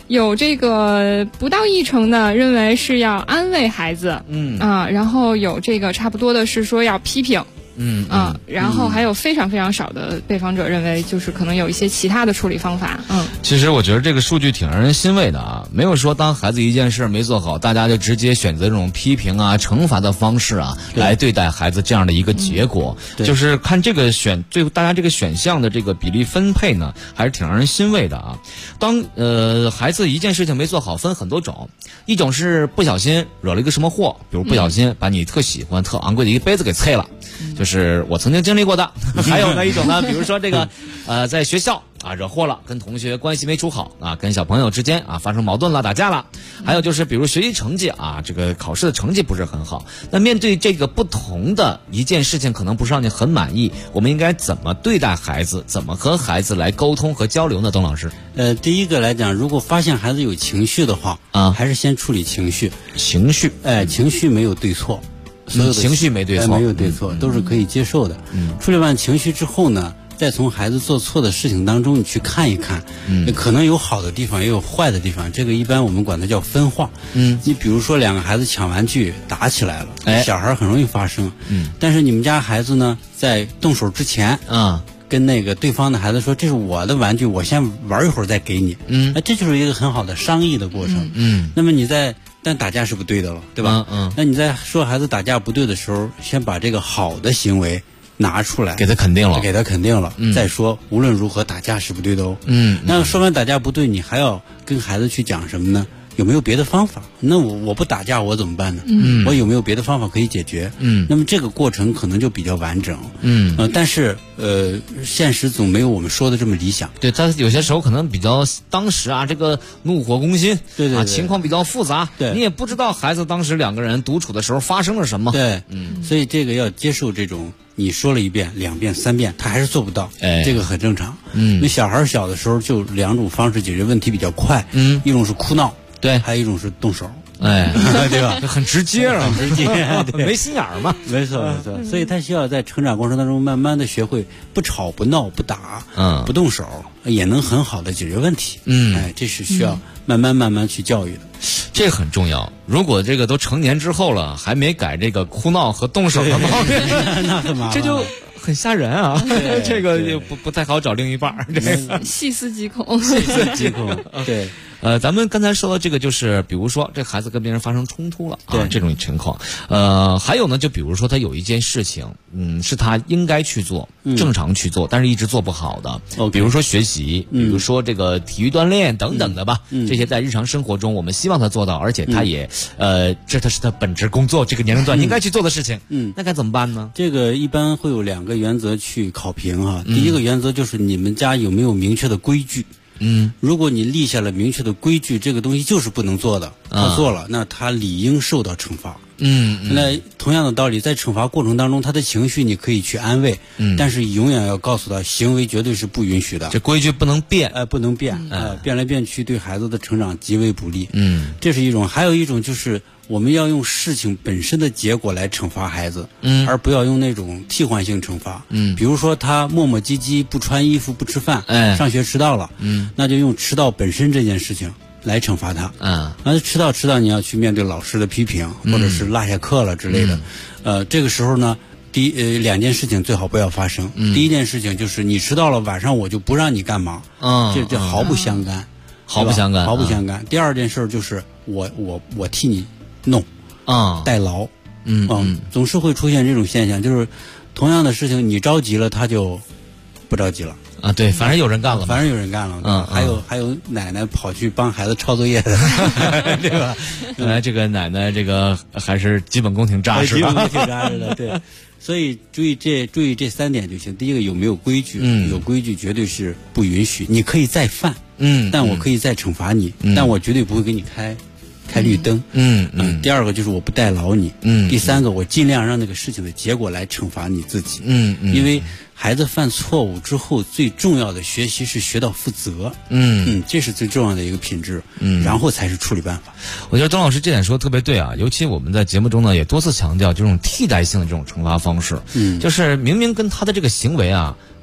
有这个不到1成的认为是要安慰孩子，然后有这个差不多的是说要批评。然后还有非常非常少的被访者认为，就是可能有一些其他的处理方法。 其实我觉得这个数据挺让人欣慰的啊，没有说当孩子一件事没做好，大家就直接选择这种批评啊、惩罚的方式啊来对待孩子这样的一个结果。就是看这个最后大家这个选项的这个比例分配呢，还是挺让人欣慰的啊。当孩子一件事情没做好，分很多种，一种是不小心惹了一个什么祸，比如不小心把你特喜欢、特昂贵的一个杯子给碎了。就是我曾经经历过的。还有呢一种呢，比如说这个在学校惹祸了，跟同学关系没处好跟小朋友之间发生矛盾了、打架了。还有就是比如学习成绩这个考试的成绩不是很好。那面对这个不同的一件事情，可能不是让你很满意，我们应该怎么对待孩子，怎么和孩子来沟通和交流呢？董老师， 第一个来讲，如果发现孩子有情绪的话还是先处理情绪。 情绪没有对错。所有的情绪没对错， 没有对错，都是可以接受的。处理完情绪之后呢，再从孩子做错的事情当中，你去看一看，可能有好的地方，也有坏的地方。这个一般我们管它叫分化。你比如说2个孩子抢玩具打起来了，小孩很容易发生。但是你们家孩子呢，在动手之前跟那个对方的孩子说，这是我的玩具，我先玩一会儿再给你。这就是一个很好的商议的过程。那么但打架是不对的了，对吧？那你在说孩子打架不对的时候，先把这个好的行为拿出来， 给他肯定了， 再说无论如何打架是不对的哦。那说完打架不对，你还要跟孩子去讲什么呢？有没有别的方法？那我不打架我怎么办呢？我有没有别的方法可以解决？那么这个过程可能就比较完整。但是现实总没有我们说的这么理想。 对，他有些时候可能比较当时这个怒火攻心， 对情况比较复杂。你也不知道孩子当时2个人独处的时候发生了什么。 所以这个要接受这种。你说了1遍、2遍、3遍，他还是做不到，这个很正常。那小孩小的时候就2种方式解决问题比较快，一种是哭闹，还有一种是动手，对吧？ 很直接啊， 很直接， 没心眼儿嘛。 没错。所以他需要在成长过程当中慢慢的学会不吵、不闹、不打，不动手，也能很好的解决问题。这是需要慢慢去教育的。 这很重要。如果这个都成年之后了，还没改这个哭闹和动手的毛病， 那很麻烦， 这就很吓人啊！这个也不太好找另一半。 细思极恐， 对。 咱们刚才说的这个就是，比如说这孩子跟别人发生冲突了这种情况。还有呢，就比如说他有一件事情，是他应该去做，正常去做，但是一直做不好的。比如说学习，比如说这个体育锻炼等等的吧。这些在日常生活中我们希望他做到，而且他也这是他本职工作这个年龄段应该去做的事情。那该怎么办呢？ 这个一般会有2个原则去考评第一个原则就是你们家有没有明确的规矩。如果你立下了明确的规矩，这个东西就是不能做的，他做了，那他理应受到惩罚。那同样的道理，在惩罚过程当中，他的情绪你可以去安慰，但是永远要告诉他，行为绝对是不允许的。 这规矩不能变， 不能变，变来变去对孩子的成长极为不利。这是一种，还有一种就是我们要用事情本身的结果来惩罚孩子，而不要用那种替换性惩罚。比如说他磨磨唧唧，不穿衣服，不吃饭，上学迟到了，那就用迟到本身这件事情来惩罚他。那迟到你要去面对老师的批评，或者是落下课了之类的。这个时候呢，2件事情最好不要发生。第一件事情就是你迟到了，晚上我就不让你干嘛，这毫不相干， 毫不相干。 第2件事就是我替你弄，代劳，总是会出现这种现象，就是同样的事情你着急了，他就不着急了。 对，反正有人干了， 还有奶奶跑去帮孩子抄作业的，对吧？ 看来这个奶奶这个还是基本功挺扎实的，对。所以注意这3点就行。第一个，有没有规矩？有规矩绝对是不允许，你可以再犯，但我可以再惩罚你，但我绝对不会给你开绿灯。第2个就是我不代劳你。第3个，我尽量让那个事情的结果来惩罚你自己。因为孩子犯错误之后，最重要的学习是学到负责。这是最重要的一个品质。然后才是处理办法。 我觉得董老师这点说的特别对啊，尤其我们在节目中呢也多次强调这种替代性的这种惩罚方式。就是明明跟他的这个行为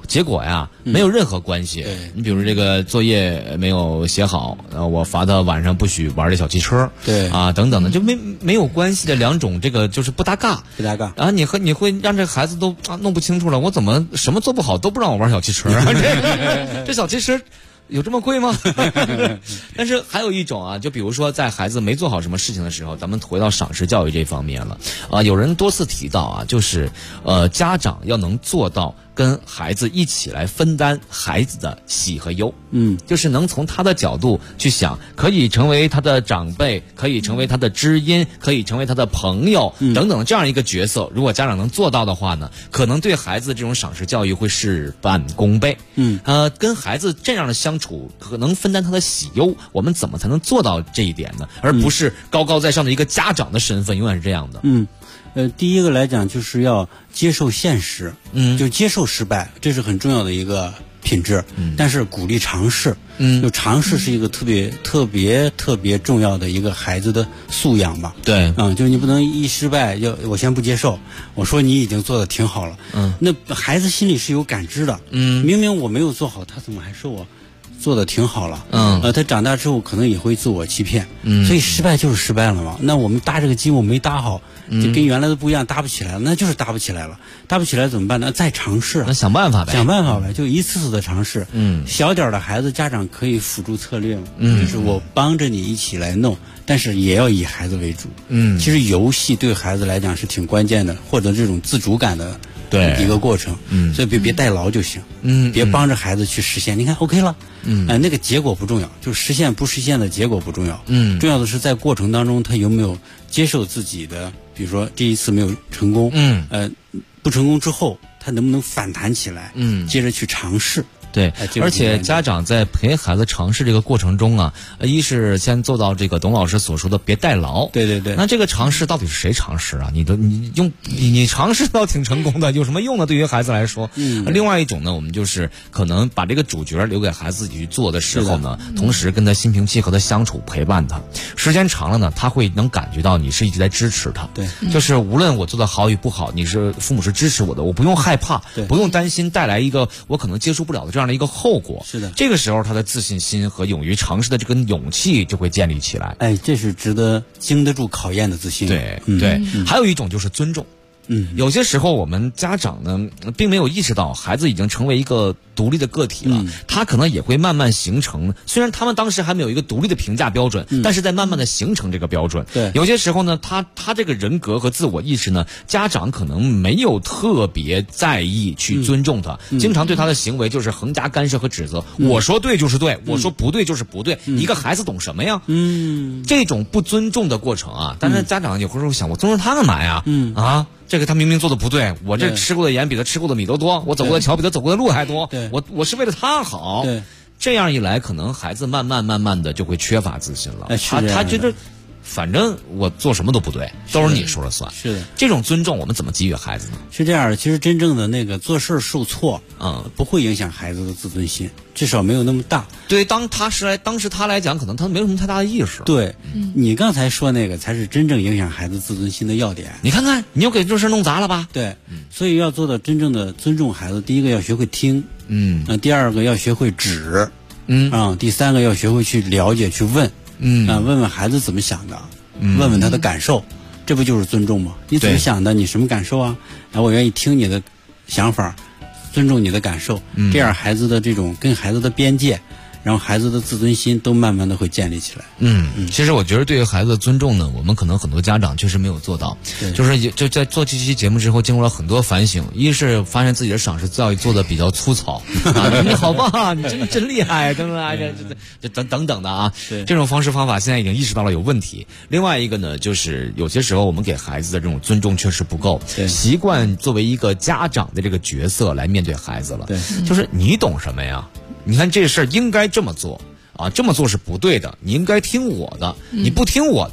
结果呀没有任何关系。你比如这个作业没有写好，我罚他晚上不许玩这小汽车， 对啊等等的，就没有关系的两种，这个就是不搭嘎。啊，你会让这孩子都弄不清楚了，我怎么什么做不好都不让我玩小汽车啊？这小汽车有这么贵吗？但是还有一种啊，就比如说在孩子没做好什么事情的时候，咱们回到赏识教育这方面了啊。有人多次提到啊，就是家长要能做到跟孩子一起来分担孩子的喜和忧，就是能从他的角度去想，可以成为他的长辈，可以成为他的知音，可以成为他的朋友等等这样一个角色。如果家长能做到的话呢，可能对孩子这种赏识教育会事半功倍。跟孩子这样的相处，可能分担他的喜忧，我们怎么才能做到这一点呢？而不是高高在上的一个家长的身份，永远是这样的。 第一个来讲就是要接受现实，就接受失败，这是很重要的一个品质。但是鼓励尝试，就尝试是一个特别重要的一个孩子的素养吧。 对， 就是你不能一失败就我先不接受，我说你已经做得挺好了，那孩子心里是有感知的。明明我没有做好，他怎么还说我做的挺好了？他长大之后可能也会自我欺骗。所以失败就是失败了嘛。那我们搭这个积木没搭好，就跟原来的不一样，搭不起来了，那就是搭不起来了。搭不起来怎么办呢？再尝试， 那想办法呗， 就一次次的尝试。小点的孩子，家长可以辅助策略，就是我帮着你一起来弄，但是也要以孩子为主。其实游戏对孩子来讲是挺关键的，或者这种自主感的一个过程。所以别代劳就行。别帮着孩子去实现。你看 OK 了，那个结果不重要，就实现不实现的结果不重要。重要的是在过程当中他有没有接受自己的，比如说这一次没有成功，不成功之后他能不能反弹起来，接着去尝试。 对，而且家长在陪孩子尝试这个过程中啊，一是先做到这个董老师所说的别代劳。 对。 那这个尝试到底是谁尝试啊？你尝试到挺成功的，有什么用呢？对于孩子来说。另外一种呢，我们就是可能把这个主角留给孩子自己去做的时候呢，同时跟他心平气和的相处，陪伴他，时间长了呢，他会能感觉到你是一直在支持他。 对， 就是无论我做的好与不好，父母是支持我的，我不用害怕，不用担心带来一个我可能接受不了的这样的一个后果。 是的， 这个时候他的自信心和勇于尝试的这个勇气就会建立起来。 这是值得经得住考验的自信。 对，还有一种就是尊重。有些时候我们家长呢并没有意识到孩子已经成为一个独立的个体了，他可能也会慢慢形成，虽然他们当时还没有一个独立的评价标准，但是在慢慢的形成这个标准。 对， 有些时候呢他这个人格和自我意识呢，家长可能没有特别在意去尊重他，经常对他的行为就是横加干涉和指责。我说对就是对，我说不对就是不对，一个孩子懂什么呀？这种不尊重的过程啊，但是家长有时候想，我尊重他干嘛呀？这个他明明做的不对，我这吃过的盐比他吃过的米都多，我走过的桥比他走过的路还多，我是为了他好。这样一来，可能孩子慢慢的就会缺乏自信了。他觉得反正我做什么都不对，都是你说了算。 是的， 这种尊重我们怎么给予孩子呢？ 是这样的，其实真正的那个做事受挫，不会影响孩子的自尊心，至少没有那么大。 对，当时他来讲，可能他没有什么太大的意识。 对，你刚才说那个才是真正影响孩子自尊心的要点。 你看看，你又给这事弄砸了吧？ 对，所以要做到真正的尊重孩子，第一个要学会听，第二个要学会指，第三个要学会去了解去问。问问孩子怎么想的，问问他的感受，这不就是尊重吗？你怎么想的？你什么感受啊？我愿意听你的想法，尊重你的感受，这样孩子的这种跟孩子的边界，然后孩子的自尊心都慢慢的会建立起来。 其实我觉得对于孩子的尊重呢，我们可能很多家长确实没有做到。就在做这期节目之后，经过了很多反省，一是发现自己的赏识教育做的比较粗糙，你好棒，你真厉害，等等的啊。这种方式方法现在已经意识到了有问题。另外一个呢，就是有些时候我们给孩子的这种尊重确实不够，习惯作为一个家长的这个角色来面对孩子了。就是你懂什么呀？你看这事儿应该这么做啊，这么做是不对的，你应该听我的，你不听我的，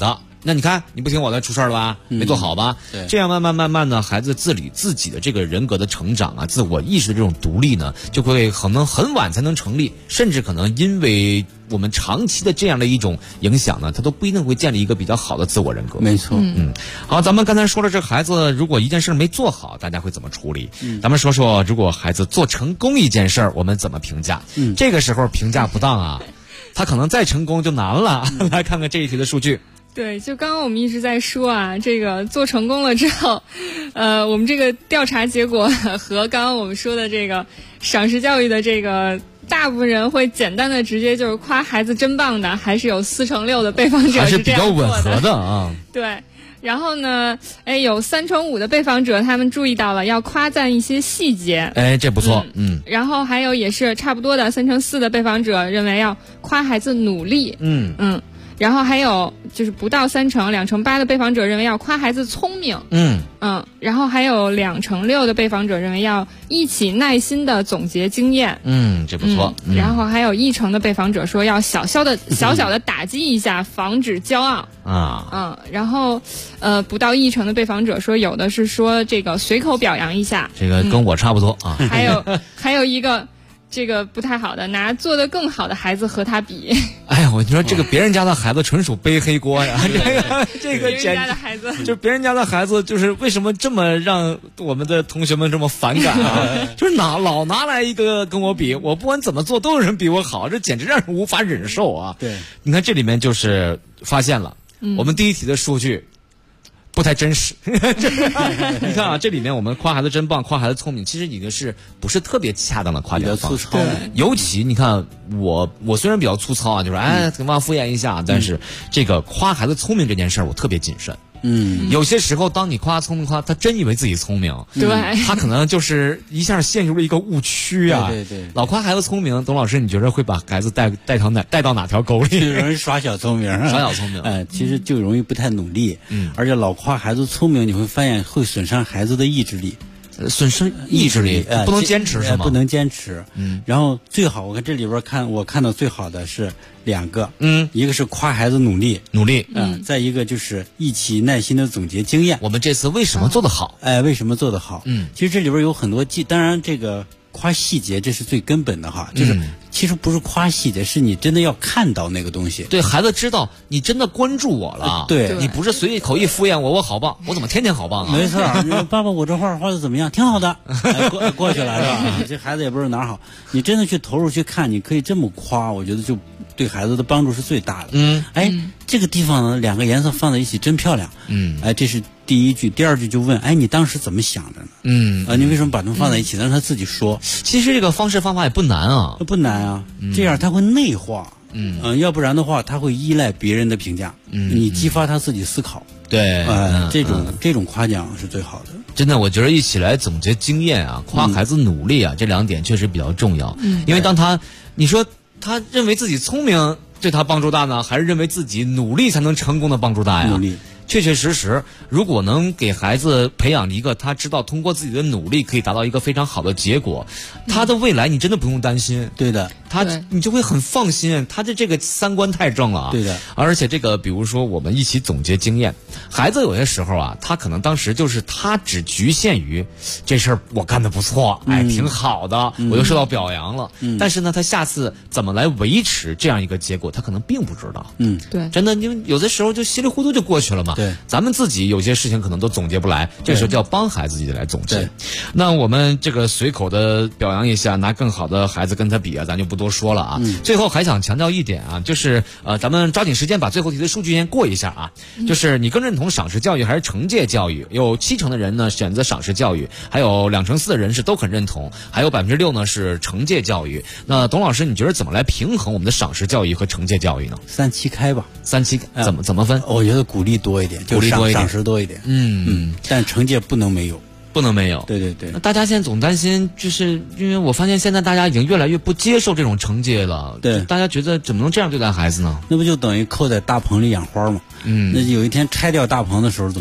那你看你不听我的出事了吧，没做好吧？ 对， 这样慢慢呢，孩子自己的这个人格的成长啊，自我意识的这种独立呢，就会可能很晚才能成立，甚至可能因为我们长期的这样的一种影响呢，他都不一定会建立一个比较好的自我人格。 没错， 好，咱们刚才说了，这孩子如果一件事没做好，大家会怎么处理？咱们说说，如果孩子做成功一件事，我们怎么评价？这个时候评价不当啊，他可能再成功就难了。来看看这一题的数据。 对，就刚刚我们一直在说啊，这个做成功了之后，我们这个调查结果和刚刚我们说的这个赏识教育的这个，大部分人会简单的直接就是夸孩子真棒的，还是有4成6的被访者还是这样做的， 比较吻合的啊。 对。然后呢，有3成5的被访者他们注意到了要夸赞一些细节， 这不错， 然后还有也是差不多的3成4的被访者认为要夸孩子努力，然后还有就是不到3成，2成8的被访者认为要夸孩子聪明，然后还有2成6的被访者认为要一起耐心的总结经验， 这不错， 然后还有1成的被访者说要小小的打击一下，防止骄傲啊，然后不到1成的被访者说有的是说这个随口表扬一下， 这个跟我差不多啊， 还有一个。这个不太好的，拿做得更好的孩子和他比。 哎呀，我说这个别人家的孩子纯属背黑锅呀！这个别人家的孩子， 就别人家的孩子，就是为什么这么让我们的同学们这么反感啊？就是老拿来一个跟我比，我不管怎么做都有人比我好，这简直让人无法忍受啊！ 对， 你看这里面就是发现了，我们第一题的数据。不太真实，你看啊，这里面我们夸孩子真棒，夸孩子聪明，其实已经是不是特别恰当的夸奖方式。尤其你看我虽然比较粗糙啊，就是怎么敷衍一下，但是这个夸孩子聪明这件事儿，我特别谨慎。有些时候当你夸聪明，他真以为自己聪明， 对， 他可能就是一下陷入了一个误区啊。 对， 老夸孩子聪明，董老师，你觉得会把孩子带到哪条沟里？ 就容易耍小聪明，其实就容易不太努力。而且老夸孩子聪明，你会发现会损伤孩子的意志力。 损失意志力，不能坚持是吗？ 不能坚持。然后最好我看这里边我看到最好的是2个，一个是夸孩子努力，再一个就是一起耐心的总结经验。 我们这次为什么做得好？ 为什么做得好？其实这里边有很多当然这个夸细节这是最根本的哈，就是其实不是夸细节，是你真的要看到那个东西。 对，孩子知道你真的关注我了。 对， 你不是随口一敷衍我好棒，我怎么天天好棒啊？ 没错，爸爸我这画的怎么样？挺好的，过去了是吧？这孩子也不是哪儿好，你真的去投入去看，你可以这么夸，我觉得就对孩子的帮助是最大的。这个地方呢2个颜色放在一起真漂亮。这是第一句，第二句就问，你当时怎么想的呢？你为什么把它们放在一起？让他自己说。 其实这个方法也不难啊， 不难啊，这样他会内化。要不然的话他会依赖别人的评价。你激发他自己思考。 对， 这种夸奖是最好的。 真的，我觉得一起来总结经验啊，夸孩子努力啊，这2点确实比较重要。因为当你说他认为自己聪明对他帮助大呢，还是认为自己努力才能成功的帮助大呀？ 努力。 确实，如果能给孩子培养一个他知道通过自己的努力可以达到一个非常好的结果，他的未来你真的不用担心。 对的， 你就会很放心，他的这个3观太正了。 对的， 而且这个比如说我们一起总结经验，孩子有些时候啊，他可能当时就是他只局限于这事儿我干得不错，挺好的，我又受到表扬了。但是呢，他下次怎么来维持这样一个结果，他可能并不知道。 对， 真的，因为有的时候就稀里糊涂就过去了嘛。 对， 咱们自己有些事情可能都总结不来，这时候就要帮孩子自己来总结。那我们这个随口的表扬一下，拿更好的孩子跟他比啊，咱就不多说了啊。最后还想强调一点啊，就是咱们抓紧时间把最后题的数据先过一下啊。就是你更认同赏识教育还是惩戒教育？有7成的人呢选择赏识教育，还有2成4的人是都很认同，还有6%呢是惩戒教育。那董老师，你觉得怎么来平衡我们的赏识教育和惩戒教育呢 ？3-7开吧。 3-7怎么分？ 我觉得鼓励多一点， 鼓励多一点， 赏识多一点。但惩戒不能没有。对。 那大家现在总担心，就是因为我发现现在大家已经越来越不接受这种惩戒了。 对， 大家觉得怎么能这样对待孩子呢？ 那不就等于扣在大棚里养花吗？那有一天拆掉大棚的时候怎么办？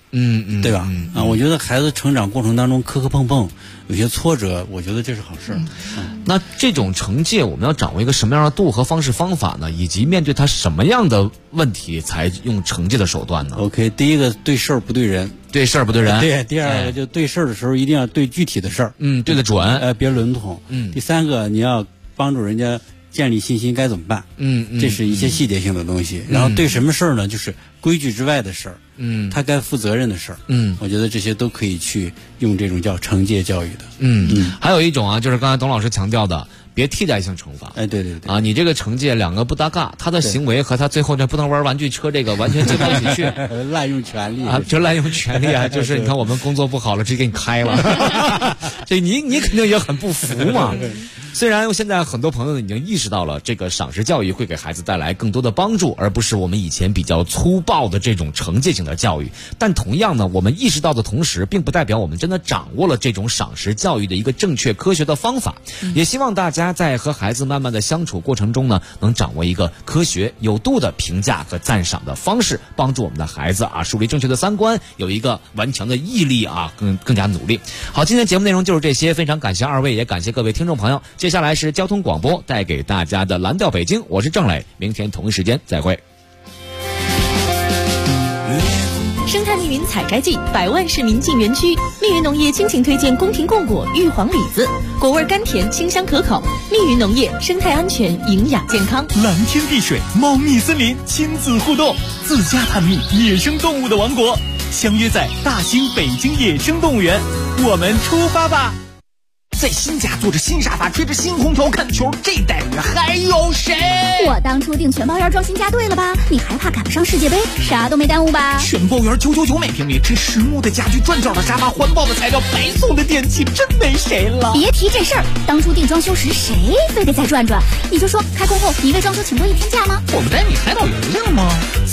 对吧？我觉得孩子成长过程当中磕磕碰碰，有些挫折，我觉得这是好事。 那这种惩戒我们要掌握一个什么样的度和方式方法呢？以及面对他什么样的问题才用惩戒的手段呢 ？OK， 第一个对事儿不对人， 对事儿不对人。 对，第二个就对事儿的时候一定要对具体的事儿， 对得准， 别笼统。第三个你要帮助人家建立信心，该怎么办？这是一些细节性的东西。然后对什么事儿呢？就是规矩之外的事儿，他该负责任的事儿，我觉得这些都可以去用这种叫惩戒教育的。 还有一种啊，就是刚才董老师强调的，别替代性惩罚。 对啊，你这个惩戒两个不搭嘎，他的行为和他最后这不能玩玩具车这个完全接不到一起去， 滥用权力啊，就滥用权力啊，就是你看我们工作不好了，直接给你开了，这你肯定也很不服嘛。虽然现在很多朋友已经意识到了这个赏识教育会给孩子带来更多的帮助，而不是我们以前比较粗暴的这种惩戒性的教育，但同样呢，我们意识到的同时，并不代表我们真的掌握了这种赏识教育的一个正确科学的方法。也希望大家在和孩子慢慢的相处过程中呢，能掌握一个科学有度的评价和赞赏的方式，帮助我们的孩子啊树立正确的三观，有一个顽强的毅力啊，更加努力。好，今天节目内容就是这些，非常感谢二位，也感谢各位听众朋友。接下来是交通广播带给大家的蓝调北京，我是郑磊，明天同一时间再会。 生态密云采摘季，100万市民进园区。密云农业倾情推荐宫廷贡果玉皇李子，果味甘甜，清香可口。密云农业生态安全，营养健康。 蓝天碧水，猫蜜森林，亲子互动，自家探秘野生动物的王国，相约在大兴北京野生动物园，我们出发吧！在新家坐着新沙发，吹着新空调看球，这待遇还有谁？ 我当初订全包园装新家对了吧？你还怕赶不上世界杯？啥都没耽误吧？ 全包园999每平米，这实木的家具，转角的沙发，环保的材料，白送的电器，真没谁了。 别提这事儿，当初订装修时谁非得再转转？你就说开工后你为装修请多1天假吗？ 我们带你海岛游游吗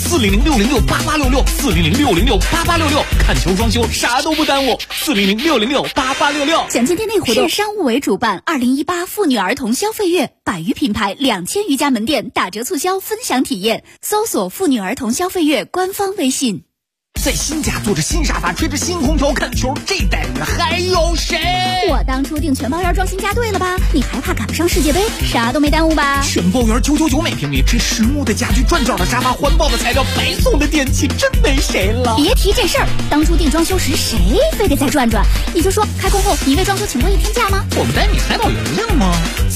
？400-606-8866，400-606-8866，看球装修啥都不耽误，400-606-8866。 详见店内活动。商务委主办2018妇女儿童消费月，100余品牌2000余家门店打折促销分享体验，搜索妇女儿童消费月官方微信。 在新家坐着新沙发，吹着新空调看球，这待遇还有谁？ 我当初订全包园装新家对了吧？你还怕赶不上世界杯？啥都没耽误吧？ 全包园999每平米，这实木的家具，转角的沙发，环保的材料，白送的电器，真没谁了。 别提这事儿，当初订装修时谁非得再转转？你就说开工后你为装修请多1天假吗？ 我们带你海岛游游吗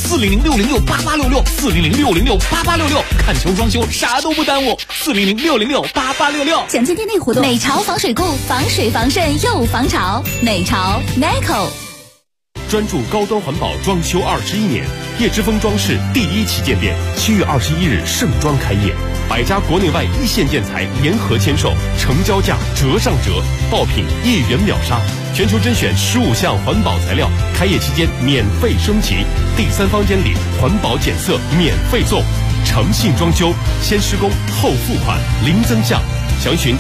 ？400-606-8866，400-606-8866，看球装修啥都不耽误，400-606-8866。 详见店内活动。美潮防水固，防水防渗又防潮。美潮 Nico 专注高端环保装修21年，叶之峰装饰第1旗舰店7月21日盛装开业，100家国内外一线建材联合签售，成交价折上折，爆品1元秒杀，全球甄选15项环保材料，开业期间免费升级，第3方监理环保检测免费送，诚信装修，先施工后付款，零增项。详询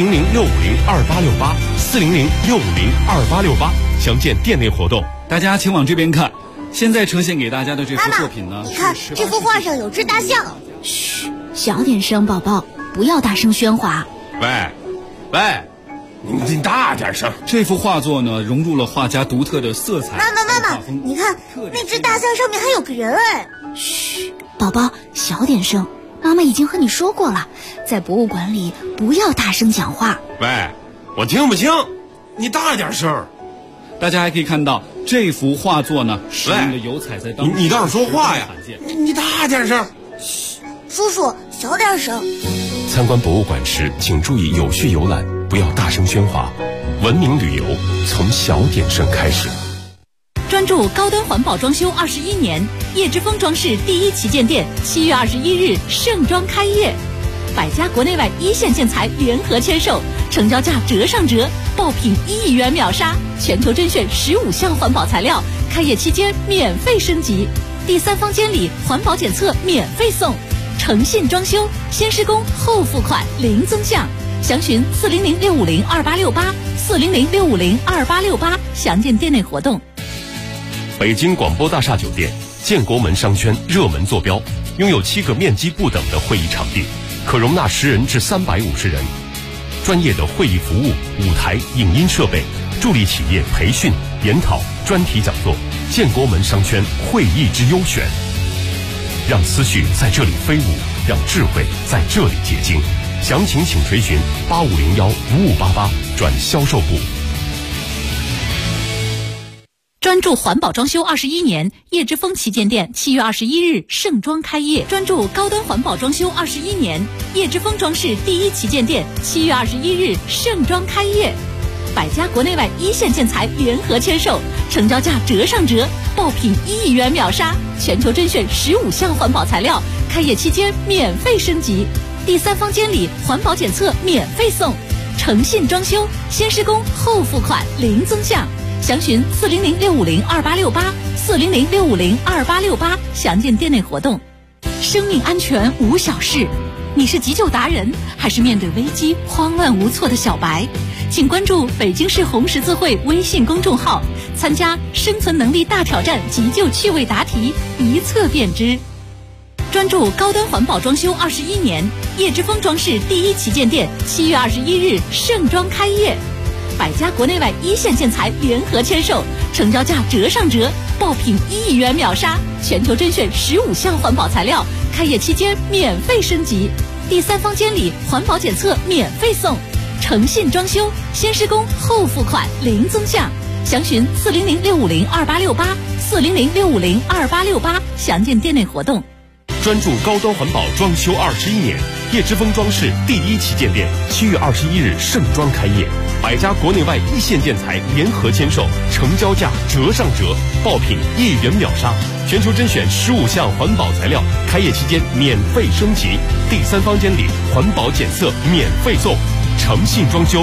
400-650-2868，400-650-2868，详见店内活动。 大家请往这边看，现在呈现给大家的这幅作品呢， 你看这幅画上有只大象。嘘，小点声，宝宝，不要大声喧哗。 喂，你大点声。 这幅画作呢，融入了画家独特的色彩。 妈妈，你看那只大象上面还有个人哎。嘘，宝宝，小点声。妈妈已经和你说过了，在博物馆里不要大声讲话。 喂，我听不清，你大点声。 大家还可以看到这幅画作呢，使用的油彩在当中。 你倒是说话呀！你大点声。 嘘，叔叔，小点声。 参观博物馆时，请注意有序游览，不要大声喧哗。文明旅游从小点声开始。 专注高端环保装修21年，叶之峰装饰第1旗舰店7月21日盛装开业，100家国内外一线建材联合签售，成交价折上折，爆品1元秒杀，全球甄选15项环保材料，开业期间免费升级，第3方监理环保检测免费送，诚信装修，先施工后付款，零增项。详询400-650-2868，400-650-2868，详见店内活动。 北京广播大厦酒店建国门商圈热门坐标，拥有7个面积不等的会议场地，可容纳10人至350人。 专业的会议服务、舞台、影音设备，助力企业培训、研讨、专题讲座，建国门商圈会议之优选。让思绪在这里飞舞，让智慧在这里结晶。详情请垂询8501-5588转销售部。 专注环保装修21年，叶之峰旗舰店7月21日盛装开业。专注高端环保装修21年，叶之峰装饰第一旗舰店7月21日盛装开业。百家国内外一线建材联合签售，成交价折上折，爆品1亿元秒杀，全球甄选15项环保材料，开业期间免费升级，第三方监理、环保检测免费送，诚信装修，先施工后付款零增项。详询400-650-2868，400-650-2868，详见店内活动。生命安全无小事，你是急救达人，还是面对危机慌乱无措的小白？请关注北京市红十字会微信公众号，参加生存能力大挑战急救趣味答题，一测便知。专注高端环保装修21年，叶之峰装饰第一旗舰店7月21日盛装开业。百家国内外一线建材联合签售，成交价折上折，爆品1亿元秒杀，全球甄选15项环保材料，开业期间免费升级，第三方监理、环保检测免费送，诚信装修，先施工后付款零增项。详询400-650-2868，400-650-2868，详见店内活动。 专注高端环保装修21年，叶之峰装饰第一旗舰店7月21日盛装开业，百家国内外一线建材联合签售，成交价折上折，爆品1亿元秒杀，全球甄选15项环保材料，开业期间免费升级，第三方监理、环保检测免费送，诚信装修，